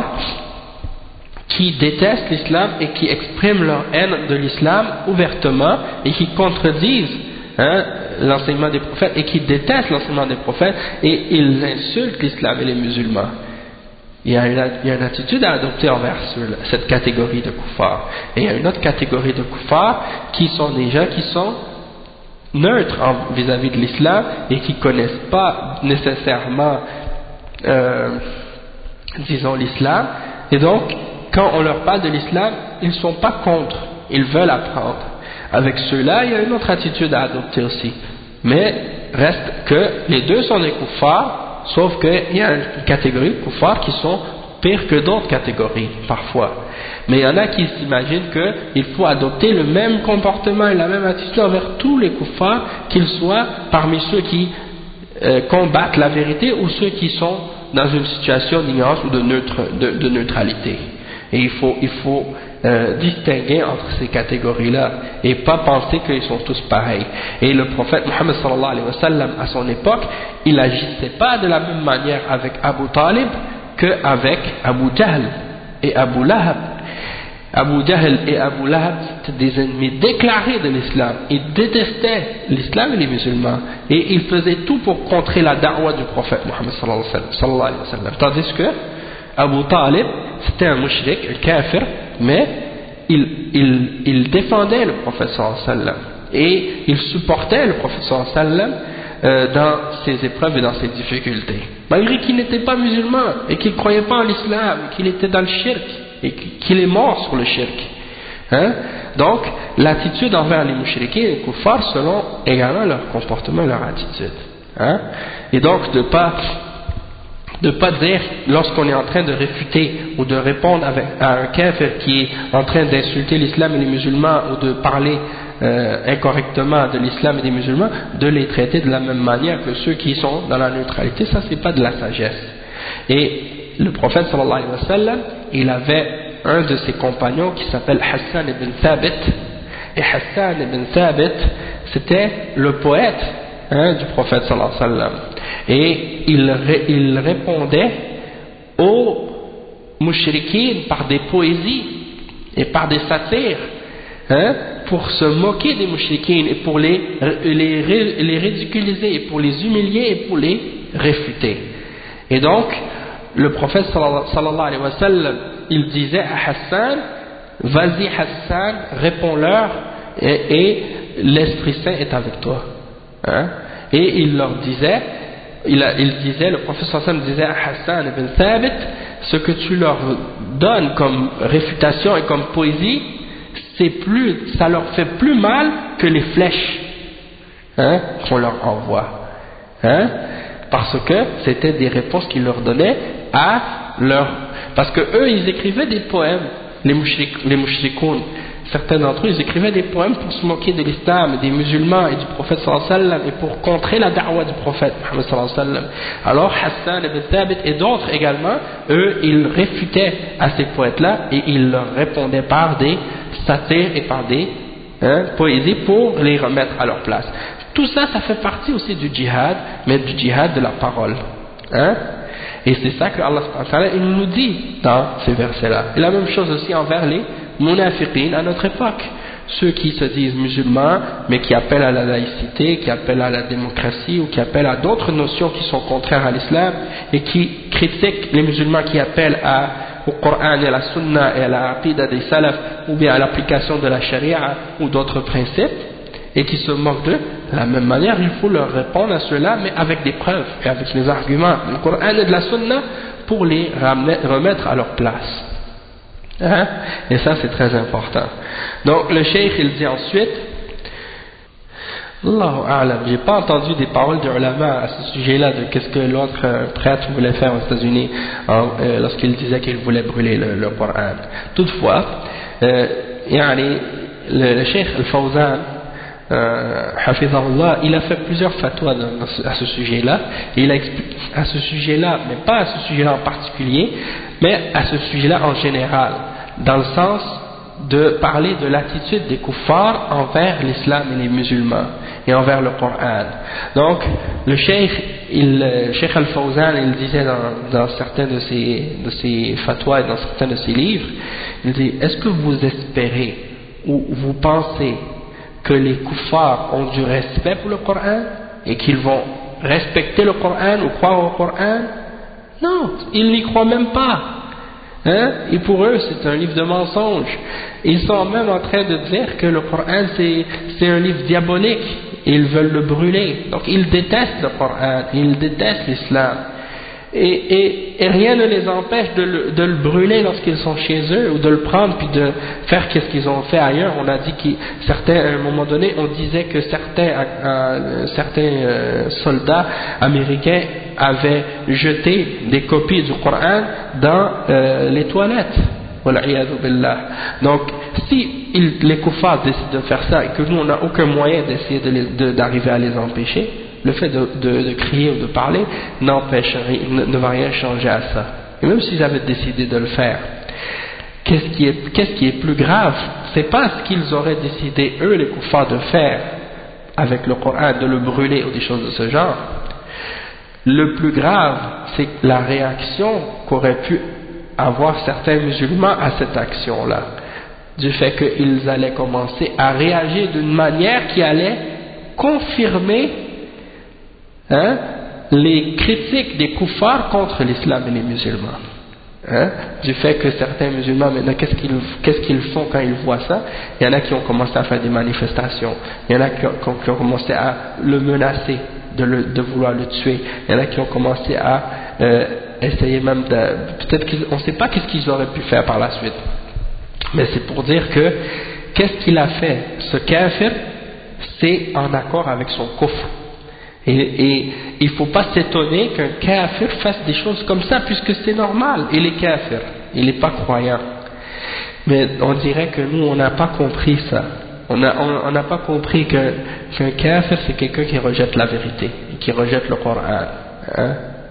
qui détestent l'islam et qui expriment leur haine de l'islam ouvertement et qui contredisent hein, l'enseignement des prophètes et qui détestent l'enseignement des prophètes et ils insultent l'islam et les musulmans. Il y a une, il y a une attitude à adopter envers cette catégorie de kuffars. Et il y a une autre catégorie de kuffars qui sont des gens qui sont neutres vis-à-vis de l'islam et qui ne connaissent pas nécessairement euh, disons l'islam, et donc quand on leur parle de l'islam, ils ne sont pas contre, ils veulent apprendre. Avec ceux-là, il y a une autre attitude à adopter aussi. Mais reste que les deux sont des kuffars, sauf qu'il y a une catégorie de kuffars qui sont pires que d'autres catégories, parfois. Mais il y en a qui s'imaginent qu'il faut adopter le même comportement et la même attitude envers tous les kuffars, qu'ils soient parmi ceux qui euh, combattent la vérité ou ceux qui sont dans une situation d'ignorance ou de, neutre, de, de neutralité. Et il faut, il faut euh, distinguer entre ces catégories-là et pas penser qu'ils sont tous pareils. Et le prophète Muhammad sallallahu alayhi wa sallam à son époque, il n'agissait pas de la même manière avec Abu Talib qu'avec Abu Jahl et Abu Lahab. Abu Jahl et Abu Lahab étaient des ennemis déclarés de l'islam. Ils détestaient l'islam et les musulmans. Et ils faisaient tout pour contrer la da'wa du prophète Muhammad sallallahu alayhi wa sallam. Tandis que Abu Talib, c'était un mushrik, un kafir, mais il, il, il défendait le prophète sallallahu alayhi wa sallam. Et il supportait le prophète sallallahu alayhi wa sallam euh, dans ses épreuves et dans ses difficultés. Malgré qu'il n'était pas musulman et qu'il ne croyait pas en l'islam, qu'il était dans le shirk et qu'il est mort sur le shirk. Hein? Donc, l'attitude envers les mouchriquins et les kuffars selon également leur comportement et leur attitude. Hein? Et donc, de ne pas, de pas dire, lorsqu'on est en train de réfuter ou de répondre avec, à un kafir qui est en train d'insulter l'islam et les musulmans ou de parler euh, incorrectement de l'islam et des musulmans, de les traiter de la même manière que ceux qui sont dans la neutralité, ça c'est pas de la sagesse. Et le prophète sallallahu alayhi wa sallam, il avait un de ses compagnons qui s'appelle Hassan ibn Thabit, et Hassan ibn Thabit c'était le poète hein, du prophète sallallahu alayhi wa sallam, et il, il répondait aux mouchriquines par des poésies et par des satires hein, pour se moquer des mouchriquines et pour les, les, les ridiculiser et pour les humilier et pour les réfuter. Et donc le prophète sallallahu alayhi wa sallam, il disait à Hassan, vas-y Hassan, réponds-leur et, et l'Esprit Saint est avec toi. Hein? Et il leur disait, il, a, il disait, le prophète sallallahu alayhi wa sallam disait à Hassan ibn Thabit, ce que tu leur donnes comme réfutation et comme poésie, c'est plus, ça leur fait plus mal que les flèches hein, qu'on leur envoie. Hein? Parce que c'était des réponses qu'il leur donnait à leur... Parce que eux, ils écrivaient des poèmes, les mouchrik, les mouchrikoun. Certains d'entre eux, ils écrivaient des poèmes pour se moquer de l'islam, des musulmans et du prophète sallallahu alayhi wa sallam, et pour contrer la da'wa du prophète Muhammad sallallahu alayhi wa sallam. Alors Hassan ibn Thabit et d'autres également, eux, ils réfutaient à ces poètes-là et ils leur répondaient par des satires et par des hein, poésies pour les remettre à leur place. Tout ça, ça fait partie aussi du djihad, mais du djihad de la parole. Hein? Et c'est ça que Allah subhanahu wa ta'ala, il nous dit dans ces versets-là. Et la même chose aussi envers les munafiqin à notre époque. Ceux qui se disent musulmans, mais qui appellent à la laïcité, qui appellent à la démocratie, ou qui appellent à d'autres notions qui sont contraires à l'islam, et qui critiquent les musulmans qui appellent à, au Coran et à la Sunna et à la Aqida des Salaf, ou bien à l'application de la Sharia ou d'autres principes, et qui se moquent d'eux, de la même manière, il faut leur répondre à cela, mais avec des preuves et avec les arguments du Coran et de la Sunna pour les ramener, remettre à leur place. Hein? Et ça, c'est très important. Donc, le cheikh, il dit ensuite, Allahu A'lam, j'ai pas entendu des paroles de ulama à ce sujet-là, de qu'est-ce que l'autre euh, prêtre voulait faire aux États-Unis euh, lorsqu'il disait qu'il voulait brûler le, le Coran. Toutefois, euh, yani, le, le Cheikh Al-Fawzan, euh, Hafizahullah, il a fait plusieurs fatwas à ce sujet-là, et il a expliqué à ce sujet-là, mais pas à ce sujet-là en particulier, mais à ce sujet-là en général, dans le sens de parler de l'attitude des kuffars envers l'islam et les musulmans et envers le Coran. Donc le cheikh, il, Cheikh Al-Fawzan, il disait dans, dans certains de ses, de ses fatwas et dans certains de ses livres, il dit: est-ce que vous espérez ou vous pensez que les kuffars ont du respect pour le Coran et qu'ils vont respecter le Coran ou croire au Coran? Non, ils n'y croient même pas. Hein? Et pour eux, c'est un livre de mensonges. Ils sont même en train de dire que le Coran, c'est, c'est un livre diabolique. Et ils veulent le brûler. Donc, ils détestent le Coran. Ils détestent l'islam. Et, et, et rien ne les empêche de le, de le brûler lorsqu'ils sont chez eux, ou de le prendre puis de faire qu'est-ce qu'ils ont fait ailleurs. On a dit que certains, à un moment donné, on disait que certains, euh, certains euh, soldats américains avaient jeté des copies du Coran dans euh, les toilettes. Donc, si ils, les kuffars décident de faire ça et que nous on n'a aucun moyen d'essayer de les, de, d'arriver à les empêcher, le fait de, de, de crier ou de parler n'empêche, ne, ne va rien changer à ça. Et même s'ils avaient décidé de le faire, qu'est-ce qui est, qu'est-ce qui est plus grave? C'est pas ce qu'ils auraient décidé eux les kuffars de faire avec le Coran, de le brûler ou des choses de ce genre. Le plus grave, c'est la réaction qu'auraient pu avoir certains musulmans à cette action-là, du fait qu'ils allaient commencer à réagir d'une manière qui allait confirmer hein, les critiques des kuffars contre l'islam et les musulmans. Hein, du fait que certains musulmans maintenant qu'est-ce qu'ils, qu'est-ce qu'ils font quand ils voient ça? Il y en a qui ont commencé à faire des manifestations, il y en a qui ont, qui ont commencé à le menacer de, le, de vouloir le tuer, il y en a qui ont commencé à euh, essayer même de, peut-être qu'on ne sait pas qu'est-ce qu'ils auraient pu faire par la suite, mais c'est pour dire que qu'est-ce qu'il a fait ce kafir, c'est en accord avec son kufr. Et, et il ne faut pas s'étonner qu'un kafir fasse des choses comme ça, puisque c'est normal. Il est kafir, il n'est pas croyant. Mais on dirait que nous, on n'a pas compris ça. On n'a on, on pas compris que, qu'un kafir, c'est quelqu'un qui rejette la vérité, qui rejette le Coran. Hein?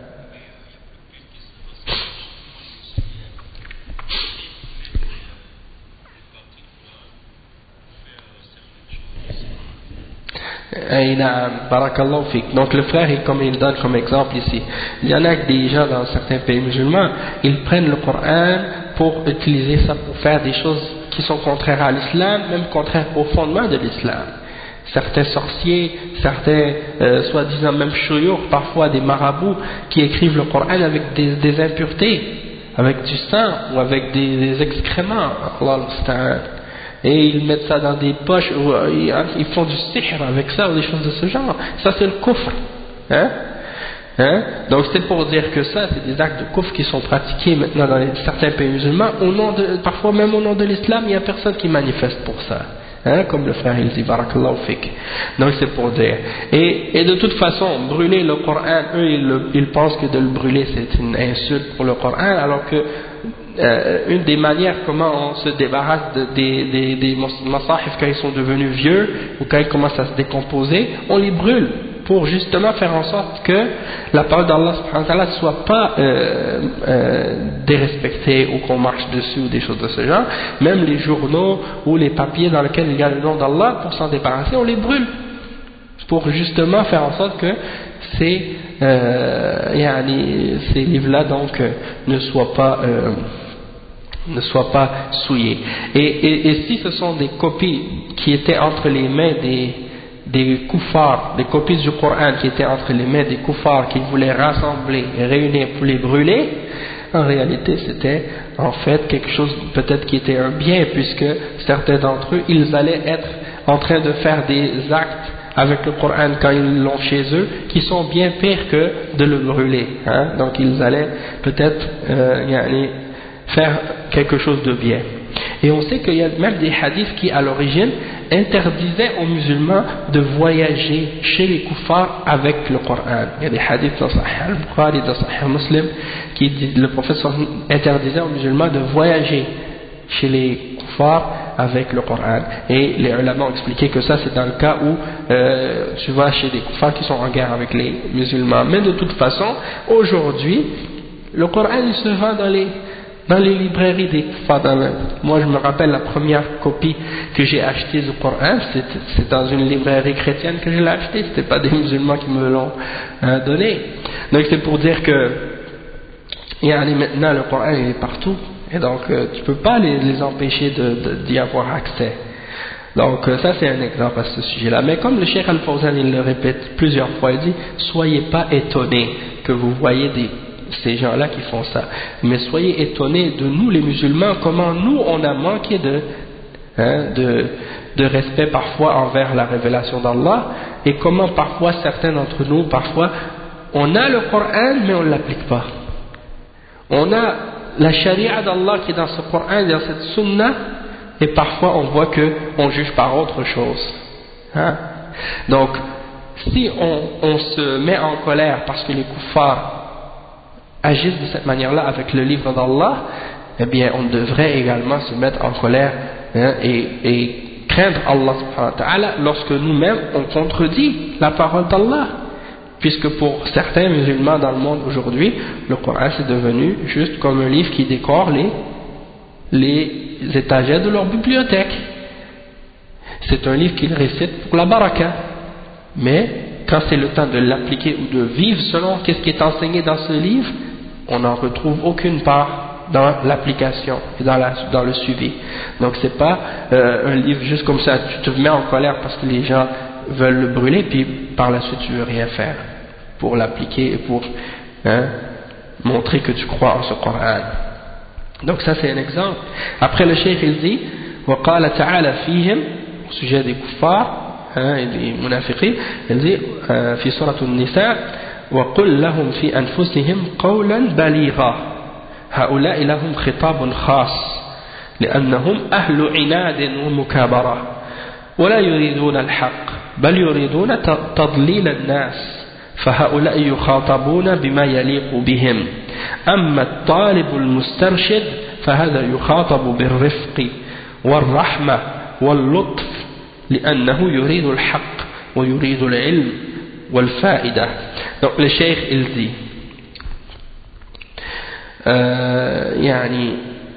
Donc le frère, il, comme il donne comme exemple ici, il y en a des gens dans certains pays musulmans, ils prennent le Coran pour utiliser ça pour faire des choses qui sont contraires à l'islam, même contraires au fondement de l'islam. Certains sorciers, certains euh, soi-disant même chouyours, parfois des marabouts qui écrivent le Coran avec des, des impuretés, avec du sang ou avec des, des excréments. Allah al-Musta'an. Et ils mettent ça dans des poches, ou, euh, ils font du sihr avec ça, ou des choses de ce genre. Ça c'est le kufr. Hein? Hein? Donc c'est pour dire que ça, c'est des actes de kufr qui sont pratiqués maintenant dans les, certains pays musulmans, au nom de, parfois même au nom de l'islam, il n'y a personne qui manifeste pour ça. Hein? Comme le frère il dit, barakallahu fik. Donc c'est pour dire. Et, et de toute façon, brûler le Coran, eux ils, ils pensent que de le brûler c'est une insulte pour le Coran, alors que Euh, une des manières comment on se débarrasse de, des, des, des masahif quand ils sont devenus vieux ou quand ils commencent à se décomposer, on les brûle pour justement faire en sorte que la parole d'Allah subhanahu wa ta'ala ne soit pas euh, euh, dérespectée ou qu'on marche dessus ou des choses de ce genre. Même les journaux ou les papiers dans lesquels il y a le nom d'Allah, pour s'en débarrasser, on les brûle pour justement faire en sorte que ces, euh, yani, ces livres-là donc euh, ne soient pas euh, ne soient pas souillés. Et, et, et si ce sont des copies qui étaient entre les mains des, des kuffars, des copies du Coran qui étaient entre les mains des kuffars qui voulaient rassembler et réunir pour les brûler, en réalité c'était en fait quelque chose peut-être qui était un bien, puisque certains d'entre eux, ils allaient être en train de faire des actes avec le Coran quand ils l'ont chez eux, qui sont bien pires que de le brûler. Hein? Donc ils allaient peut-être euh, faire quelque chose de bien. Et on sait qu'il y a même des hadiths qui à l'origine interdisaient aux musulmans de voyager chez les kuffars avec le Coran. Il y a des hadiths dans Sahih al-Bukhari, dans Sahih Muslim, qui dit, le prophète interdisait aux musulmans de voyager chez les kuffars avec le Coran. Et les ulama ont expliqué que ça c'est dans le cas où euh, tu vas chez des kuffars qui sont en guerre avec les musulmans. Mais de toute façon, aujourd'hui, le Coran il se vend dans les, dans les librairies des kuffars. Dans le, moi je me rappelle la première copie que j'ai achetée du Coran, c'est, c'est dans une librairie chrétienne que je l'ai acheté, c'était pas des musulmans qui me l'ont euh, donné. Donc c'est pour dire que yani, maintenant le Coran il est partout. Et donc, euh, tu ne peux pas les, les empêcher de, de, d'y avoir accès. Donc, euh, ça c'est un exemple à ce sujet-là. Mais comme le Cheikh Al-Fawzan, il le répète plusieurs fois, il dit « Soyez pas étonnés que vous voyez des, ces gens-là qui font ça. Mais soyez étonnés de nous les musulmans, comment nous on a manqué de, hein, de, de respect parfois envers la révélation d'Allah, et comment parfois certains d'entre nous, parfois, on a le Coran mais on ne l'applique pas. On a la charia d'Allah qui est dans ce Coran, dans cette sunna, et parfois on voit qu'on juge par autre chose. Hein? Donc, si on, on se met en colère parce que les kuffars agissent de cette manière-là avec le livre d'Allah, eh bien on devrait également se mettre en colère, hein, et, et craindre Allah subhanahu wa ta'ala lorsque nous-mêmes on contredit la parole d'Allah. Puisque pour certains musulmans dans le monde aujourd'hui, le Coran c'est devenu juste comme un livre qui décore les, les étagères de leur bibliothèque. C'est un livre qu'ils récitent pour la baraka. Mais quand c'est le temps de l'appliquer ou de vivre selon qu'est-ce qui est enseigné dans ce livre, on n'en retrouve aucune part dans l'application et dans, la, dans le suivi. Donc c'est pas euh, un livre juste comme ça, tu te mets en colère parce que les gens veulent le brûler, puis par la suite tu veux rien faire pour l'appliquer et pour hein, montrer que tu crois en ce Coran. Donc ça c'est un exemple. Après le cheikh il dit وقال تعالى فيهم au sujet des kuffars hein, et des munafiqins, il dit euh, في سورة النساء وقل لهم في أنفسهم قولا بليغا هؤلاء لهم خطاب خاص لأنهم أهل عناد ومكابرة ولا يريدون الحق بل يريدون تضليل الناس فهؤلاء يخاطبون بما يليق بهم أما الطالب المسترشد فهذا يخاطب بالرفق والرحمة واللطف لأنه يريد الحق ويريد العلم والفائدة. Donc le cheikh il dit euh, يعني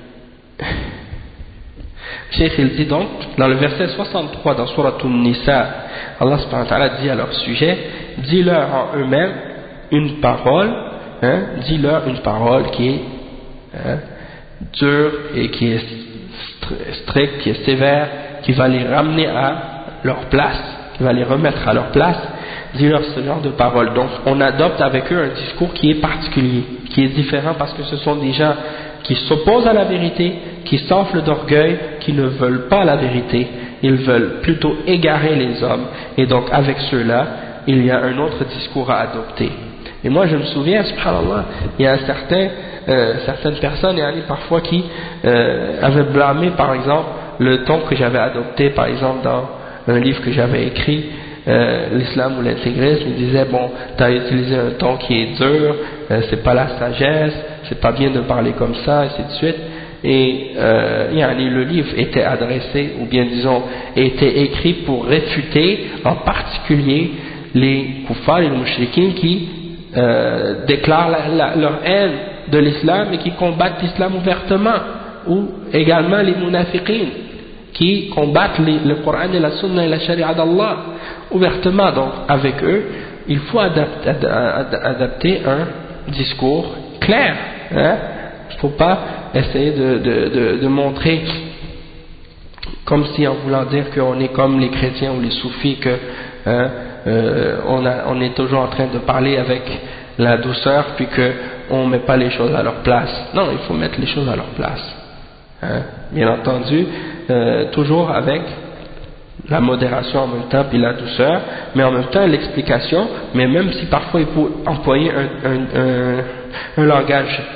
Cheikh il dit donc dans le verset soixante-trois dans Surat An-Nisa, Allah subhanahu wa ta'ala dit à leur sujet, dis-leur en eux-mêmes une parole, hein, dis-leur une parole qui est hein, dure et qui est stricte, qui est sévère, qui va les ramener à leur place, qui va les remettre à leur place, dis-leur ce genre de parole. Donc on adopte avec eux un discours qui est particulier, qui est différent parce que ce sont des gens qui s'opposent à la vérité, qui s'enflent d'orgueil, qui ne veulent pas la vérité, ils veulent plutôt égarer les hommes, et donc avec ceux-là, il y a un autre discours à adopter. Et moi je me souviens, subhanallah, il y a certains, euh, certaines personnes, yani, parfois qui euh, avaient blâmé par exemple le ton que j'avais adopté par exemple dans un livre que j'avais écrit, euh, l'islam ou l'intégrisme, ils disaient bon, tu as utilisé un ton qui est dur, euh, c'est pas la sagesse, c'est pas bien de parler comme ça, et ainsi de suite. Et euh, yani, le livre était adressé, ou bien disons, était écrit pour réfuter en particulier les kuffars et les mouchriquins qui euh, déclarent la, la, leur haine de l'islam et qui combattent l'islam ouvertement, ou également les munafiqins qui combattent les, le Coran et la Sunna et la Sharia d'Allah ouvertement. Donc avec eux il faut adapter, adapter un discours clair, hein? Il ne faut pas essayer de, de, de, de montrer comme si en voulant dire qu'on est comme les chrétiens ou les soufis, que hein, euh, on, a, on est toujours en train de parler avec la douceur puis qu'on ne met pas les choses à leur place. Non, il faut mettre les choses à leur place, hein? Bien entendu, euh, toujours avec la modération en même temps puis la douceur, mais en même temps l'explication, mais même si parfois il faut employer un, un, un, un langage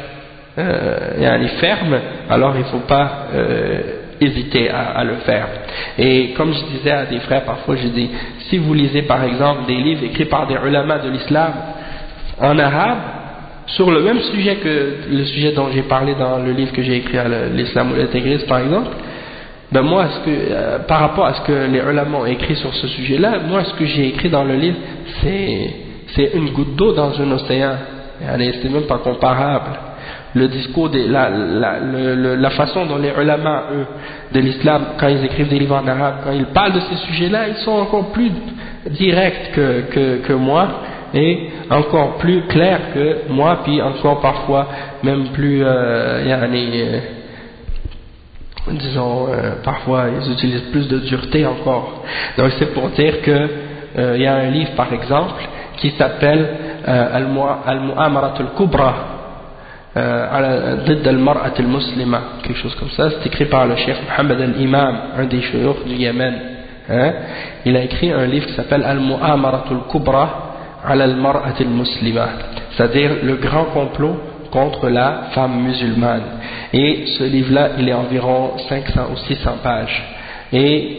euh, ferme, alors il ne faut pas euh, hésiter à, à le faire. Et comme je disais à des frères parfois, je dis, si vous lisez par exemple des livres écrits par des ulama de l'islam en arabe, sur le même sujet que le sujet dont j'ai parlé dans le livre que j'ai écrit à l'islam ou l'intégrisme par exemple, ben moi, ce que, euh, par rapport à ce que les ulama ont écrit sur ce sujet-là, moi ce que j'ai écrit dans le livre, c'est, c'est une goutte d'eau dans un océan. C'est même pas comparable. Le discours, de, la, la, le, le, la façon dont les ulama, eux, de l'islam, quand ils écrivent des livres en arabe, quand ils parlent de ces sujets-là, ils sont encore plus directs que, que, que moi, et encore plus clairs que moi, puis encore parfois même plus, euh, yani, euh, disons, euh, parfois ils utilisent plus de dureté encore. Donc c'est pour dire que euh, il y a un livre par exemple qui s'appelle euh, Al-Mu'amarat al-Kubra ضد المرأة المسلمة, quelque chose comme ça. C'est écrit par le cheikh Mohammed al-Imam, un des chouyoukh du Yémen. Hein? Il a écrit un livre qui s'appelle Al-Mu'amarat al-Kubra ala al-Mar'at al-Muslima, c'est-à-dire le grand complot contre la femme musulmane. Et ce livre-là, il est environ cinq cents ou six cents pages. Et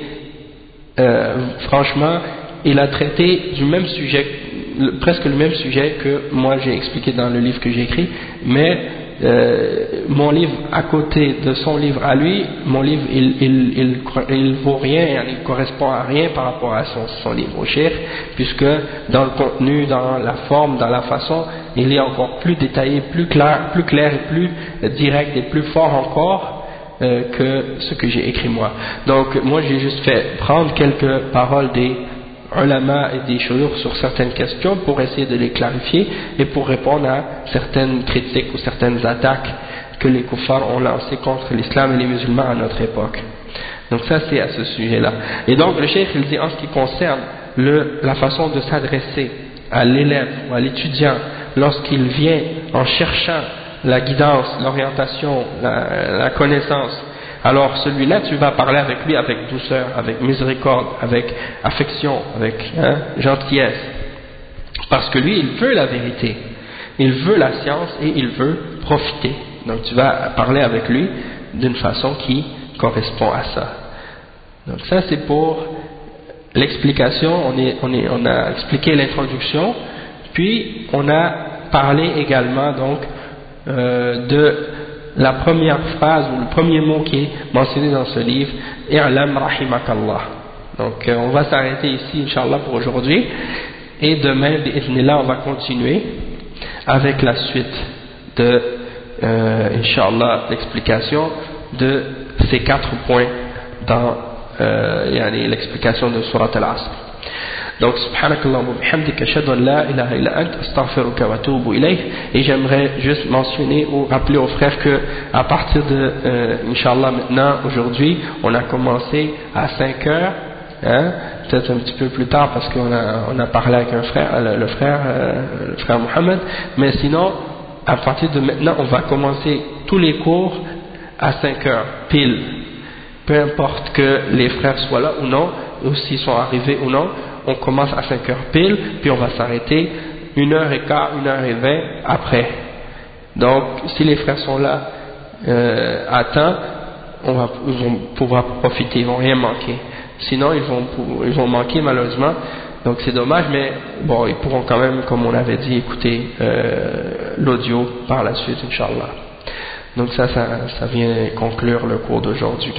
euh, franchement, il a traité du même sujet, le, presque le même sujet que moi j'ai expliqué dans le livre que j'ai écrit, mais euh, mon livre à côté de son livre à lui, mon livre il, il, il, il vaut rien, il correspond à rien par rapport à son, son livre au cheikh, puisque dans le contenu, dans la forme, dans la façon, il est encore plus détaillé, plus clair, plus clair et plus direct et plus fort encore euh, que ce que j'ai écrit moi. Donc moi j'ai juste fait prendre quelques paroles des ulama et des shuyukh sur certaines questions pour essayer de les clarifier et pour répondre à certaines critiques ou certaines attaques que les kuffars ont lancées contre l'islam et les musulmans à notre époque. Donc ça c'est à ce sujet-là. Et donc le cheikh il dit en ce qui concerne le, la façon de s'adresser à l'élève ou à l'étudiant lorsqu'il vient en cherchant la guidance, l'orientation, la, la connaissance, alors celui-là tu vas parler avec lui avec douceur, avec miséricorde, avec affection, avec hein, gentillesse, parce que lui il veut la vérité, il veut la science et il veut profiter. Donc tu vas parler avec lui d'une façon qui correspond à ça. Donc ça c'est pour l'explication. On, est, on, est, on a expliqué l'introduction, puis on a parlé également donc euh, de la première phrase ou le premier mot qui est mentionné dans ce livre, I'lam rahimakallah. Donc euh, on va s'arrêter ici Inch'Allah pour aujourd'hui, et demain bi'idhnillah on va continuer avec la suite de euh, Inch'Allah l'explication de ces quatre points dans euh, yani, l'explication de Surat Al-Asr. Donc subhanakallah wa bihamdika ashhadu an la ilaha illa ant astaghfiruka wa atubu ilayk. Et j'aimerais juste mentionner ou rappeler aux frères que à partir de euh, Inch'Allah maintenant aujourd'hui on a commencé à cinq heures, hein, peut-être un petit peu plus tard parce qu'on a, on a parlé avec un frère, le, le frère euh, le frère Mohammed, mais sinon à partir de maintenant on va commencer tous les cours à cinq heures pile, peu importe que les frères soient là ou non, ou s'ils sont arrivés ou non. On commence à cinq heures pile, puis on va s'arrêter une heure et quart, une heure et vingt après. Donc, si les frères sont là euh, à temps, on va, ils vont pouvoir profiter, ils vont rien manquer. Sinon, ils vont, ils vont manquer malheureusement. Donc, c'est dommage, mais bon, ils pourront quand même, comme on avait dit, écouter euh, l'audio par la suite, Inch'Allah. Donc ça, ça, ça vient conclure le cours d'aujourd'hui.